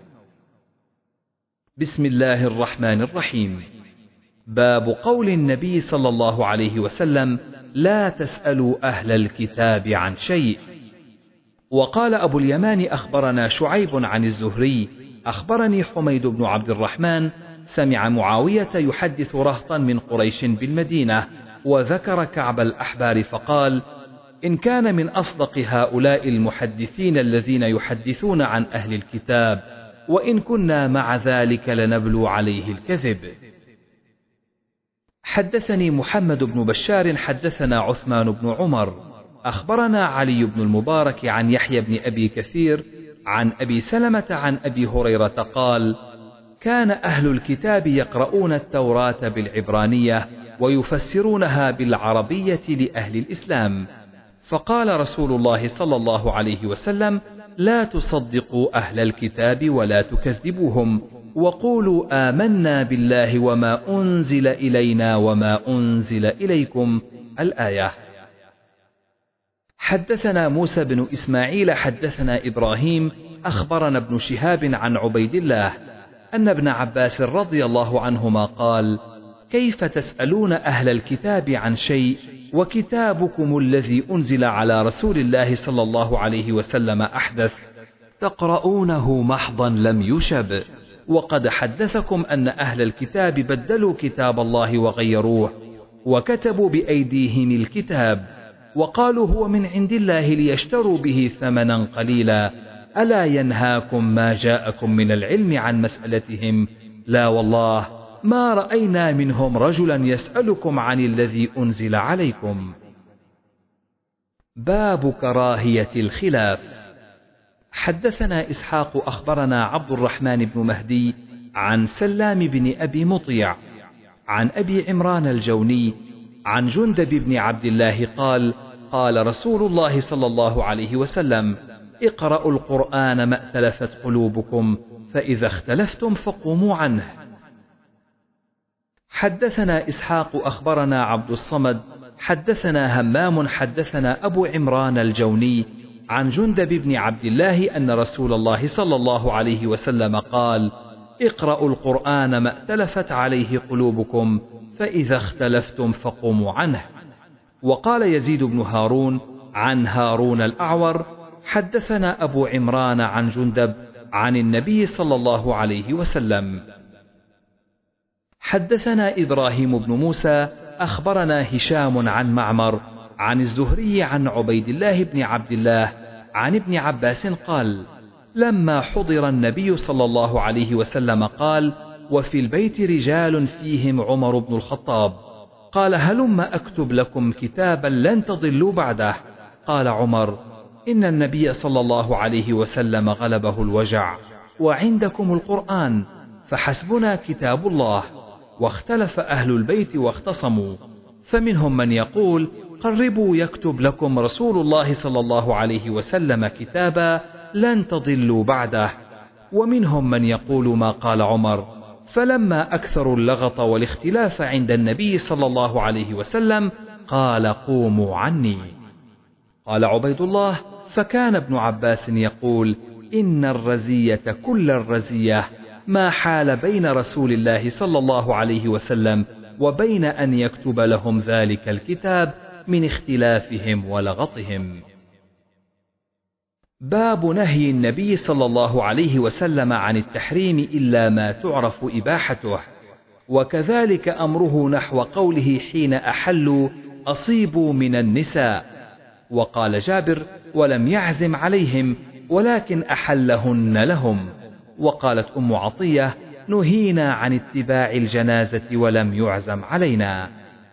بسم الله الرحمن الرحيم. باب قول النبي صلى الله عليه وسلم لا تسألوا أهل الكتاب عن شيء. وقال أبو اليمان أخبرنا شعيب عن الزهري أخبرني حميد بن عبد الرحمن سمع معاوية يحدث رهطا من قريش بالمدينة، وذكر كعب الأحبار فقال إن كان من أصدق هؤلاء المحدثين الذين يحدثون عن أهل الكتاب، وإن كنا مع ذلك لنبلو عليه الكذب. حدثني محمد بن بشار حدثنا عثمان بن عمر أخبرنا علي بن المبارك عن يحيى بن أبي كثير عن أبي سلمة عن أبي هريرة قال كان أهل الكتاب يقرؤون التوراة بالعبرانية ويفسرونها بالعربية لأهل الإسلام، فقال رسول الله صلى الله عليه وسلم لا تصدقوا أهل الكتاب ولا تكذبوهم، وقولوا آمنا بالله وما أنزل إلينا وما أنزل إليكم. الآية. حدثنا موسى بن إسماعيل حدثنا إبراهيم أخبرنا ابن شهاب عن عبيد الله أن ابن عباس رضي الله عنهما قال كيف تسألون أهل الكتاب عن شيء وكتابكم الذي أنزل على رسول الله صلى الله عليه وسلم أحدث، تقرؤونه محضا لم يشب، وقد حدثكم أن أهل الكتاب بدلوا كتاب الله وغيروه وكتبوا بأيديهم الكتاب وقالوا هو من عند الله ليشتروا به ثمنا قليلا، ألا ينهاكم ما جاءكم من العلم عن مسألتهم؟ لا والله ما رأينا منهم رجلا يسألكم عن الذي أنزل عليكم. باب كراهية الخلاف. حدثنا إسحاق أخبرنا عبد الرحمن بن مهدي عن سلام بن أبي مطيع عن أبي عمران الجوني عن جندب بن عبد الله قال قال رسول الله صلى الله عليه وسلم اقرأوا القرآن ما ائتلفت قلوبكم فإذا اختلفتم فقوموا عنه. حدثنا إسحاق أخبرنا عبد الصمد حدثنا همام حدثنا أبو عمران الجوني عن جندب بن عبد الله أن رسول الله صلى الله عليه وسلم قال اقرأوا القرآن ما ائتلفت عليه قلوبكم فإذا اختلفتم فقوموا عنه. وقال يزيد بن هارون عن هارون الأعور حدثنا أبو عمران عن جندب عن النبي صلى الله عليه وسلم. حدثنا إبراهيم بن موسى أخبرنا هشام عن معمر عن الزهري عن عبيد الله بن عبد الله عن ابن عباس قال لما حضر النبي صلى الله عليه وسلم قال وفي البيت رجال فيهم عمر بن الخطاب قال هلم أكتب لكم كتابا لن تضلوا بعده. قال عمر إن النبي صلى الله عليه وسلم غلبه الوجع وعندكم القرآن فحسبنا كتاب الله. واختلف أهل البيت واختصموا فمنهم من يقول قربوا يكتب لكم رسول الله صلى الله عليه وسلم كتابا لن تضلوا بعده، ومنهم من يقول ما قال عمر. فلما أكثروا اللغط والاختلاف عند النبي صلى الله عليه وسلم قال قوموا عني. قال عبيد الله فكان ابن عباس يقول إن الرزية كل الرزية ما حال بين رسول الله صلى الله عليه وسلم وبين أن يكتب لهم ذلك الكتاب من اختلافهم ولغطهم. باب نهي النبي صلى الله عليه وسلم عن التحريم إلا ما تعرف إباحته، وكذلك أمره نحو قوله حين أحلوا أصيبوا من النساء. وقال جابر ولم يعزم عليهم ولكن أحلهن لهم. وقالت أم عطية نهينا عن اتباع الجنازة ولم يعزم علينا.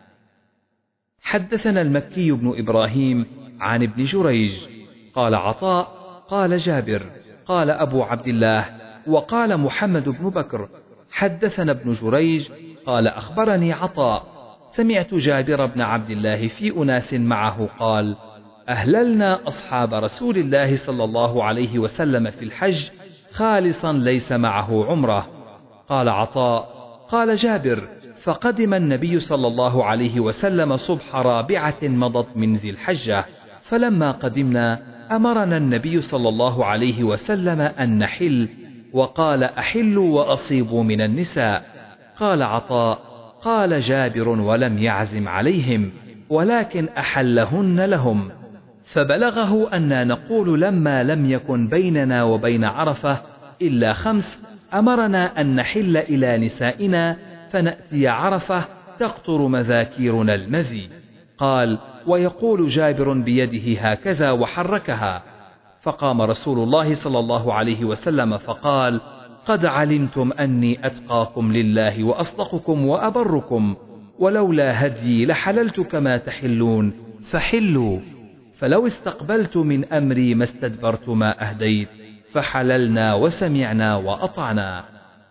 حدثنا المكي بن إبراهيم عن ابن جريج قال عطاء قال جابر قال أبو عبد الله وقال محمد بن بكر حدثنا ابن جريج قال أخبرني عطاء سمعت جابر بن عبد الله في أناس معه قال أهللنا أصحاب رسول الله صلى الله عليه وسلم في الحج خالصا ليس معه عمره. قال عطاء قال جابر فقدم النبي صلى الله عليه وسلم صبح رابعة مضت من ذي الحجة، فلما قدمنا أمرنا النبي صلى الله عليه وسلم أن نحل، وقال أحلوا وأصيبوا من النساء. قال عطاء قال جابر ولم يعزم عليهم ولكن أحلهن لهم. فبلغه أن نقول لما لم يكن بيننا وبين عرفة إلا خمس أمرنا أن نحل إلى نسائنا فنأتي عرفة تقطر مذاكيرنا المذي. قال ويقول جابر بيده هكذا وحركها. فقام رسول الله صلى الله عليه وسلم فقال قد علمتم أني أتقاكم لله وأصدقكم وأبركم، ولولا هدي لحللت كما تحلون فحلوا، فلو استقبلت من أمري ما استدبرت ما أهديت، فحللنا وسمعنا وأطعنا.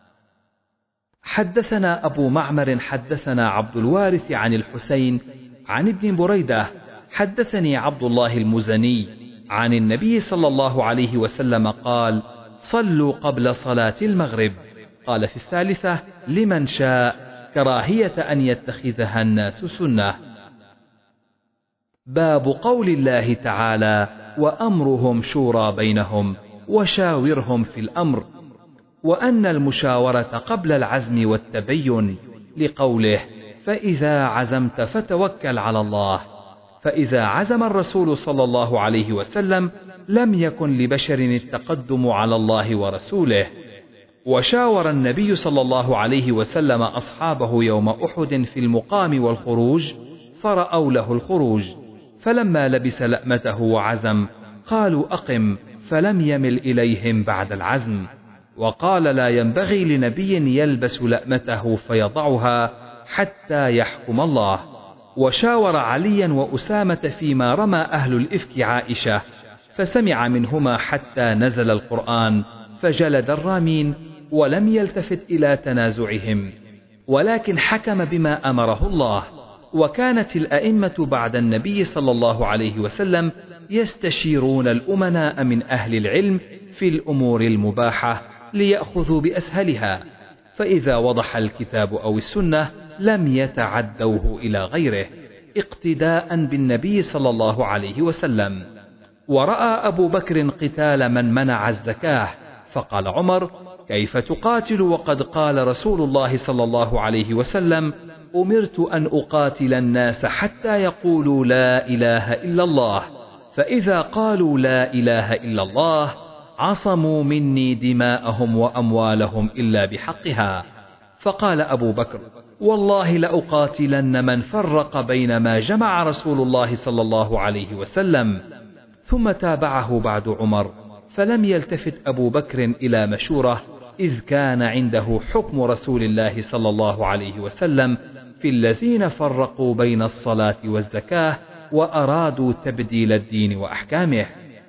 حدثنا أبو معمر حدثنا عبد الوارث عن الحسين عن ابن بريدة حدثني عبد الله المزني عن النبي صلى الله عليه وسلم قال صلوا قبل صلاة المغرب. قال في الثالثة لمن شاء كراهية أن يتخذها الناس سنة. باب قول الله تعالى وأمرهم شورى بينهم وشاورهم في الأمر، وأن المشاورة قبل العزم والتبين لقوله فإذا عزمت فتوكل على الله. فإذا عزم الرسول صلى الله عليه وسلم لم يكن لبشر التقدم على الله ورسوله. وشاور النبي صلى الله عليه وسلم أصحابه يوم أحد في المقام والخروج فرأوا له الخروج، فلما لبس لأمته وعزم قالوا أقم، فلم يمل إليهم بعد العزم. وقال لا ينبغي لنبي يلبس لأمته فيضعها حتى يحكم الله. وشاور عليا وأسامة فيما رمى أهل الإفك عائشة، فسمع منهما حتى نزل القرآن فجلد الرامين ولم يلتفت إلى تنازعهم، ولكن حكم بما أمره الله. وكانت الأئمة بعد النبي صلى الله عليه وسلم يستشيرون الأمناء من أهل العلم في الأمور المباحة ليأخذوا بأسهلها، فإذا وضح الكتاب أو السنة لم يتعدوه إلى غيره اقتداء بالنبي صلى الله عليه وسلم. ورأى أبو بكر قتال من منع الزكاة، فقال عمر: كيف تقاتل وقد قال رسول الله صلى الله عليه وسلم: أمرت أن أقاتل الناس حتى يقولوا لا إله إلا الله، فإذا قالوا لا إله إلا الله عصموا مني دماءهم وأموالهم إلا بحقها. فقال أبو بكر: والله لأقاتلن من فرق بين ما جمع رسول الله صلى الله عليه وسلم. ثم تابعه بعد عمر، فلم يلتفت أبو بكر إلى مشورة، إذ كان عنده حكم رسول الله صلى الله عليه وسلم في الذين فرقوا بين الصلاة والزكاة وأرادوا تبديل الدين وأحكامه.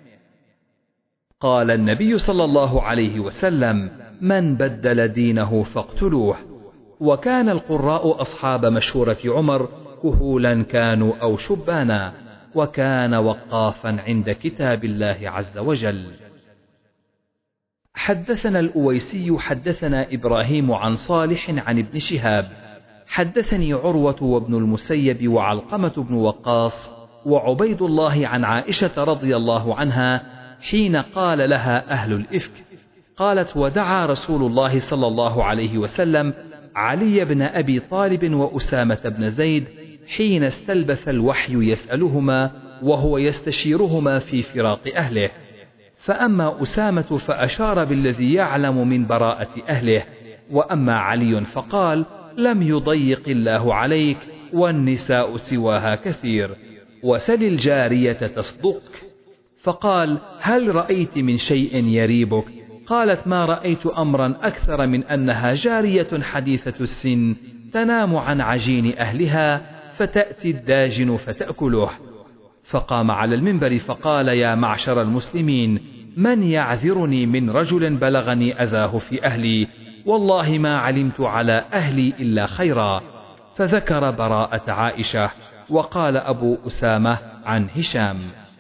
قال النبي صلى الله عليه وسلم: من بدل دينه فاقتلوه. وكان القراء أصحاب مشورة عمر كهولا كانوا أو شبانا، وكان وقافا عند كتاب الله عز وجل. حدثنا الأويسي حدثنا إبراهيم عن صالح عن ابن شهاب حدثني عروة وابن المسيب وعلقمة بن وقاص وعبيد الله عن عائشة رضي الله عنها حين قال لها أهل الإفك، قالت: ودعا رسول الله صلى الله عليه وسلم علي بن أبي طالب وأسامة بن زيد حين استلبث الوحي يسألهما وهو يستشيرهما في فراق أهله، فأما أسامة فأشار بالذي يعلم من براءة أهله، وأما علي فقال: لم يضيق الله عليك، والنساء سواها كثير، وسل الجارية تصدقك. فقال: هل رأيت من شيء يريبك؟ قالت: ما رأيت أمرا أكثر من أنها جارية حديثة السن تنام عن عجين أهلها فتأتي الداجن فتأكله. فقام على المنبر فقال: يا معشر المسلمين، من يعذرني من رجل بلغني أذاه في أهلي؟ والله ما علمت على أهلي إلا خيرا. فذكر براءة عائشة. وقال أبو أسامة عن هشام: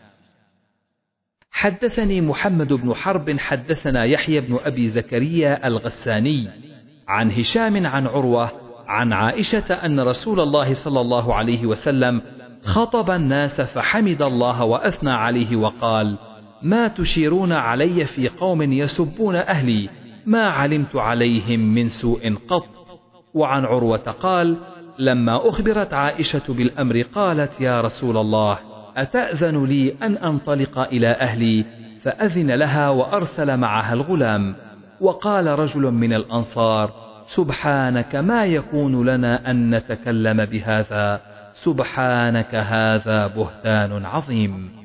حدثني محمد بن حرب حدثنا يحيى بن أبي زكريا الغساني عن هشام عن عروة عن عائشة أن رسول الله صلى الله عليه وسلم خطب الناس فحمد الله وأثنى عليه وقال: ما تشيرون علي في قوم يسبون أهلي؟ ما علمت عليهم من سوء قط. وعن عروة قال: لما أخبرت عائشة بالأمر قالت: يا رسول الله، أتأذن لي أن أنطلق إلى أهلي؟ فأذن لها وأرسل معها الغلام. وقال رجل من الأنصار: سبحانك، ما يكون لنا أن نتكلم بهذا، سبحانك، هذا بهتان عظيم.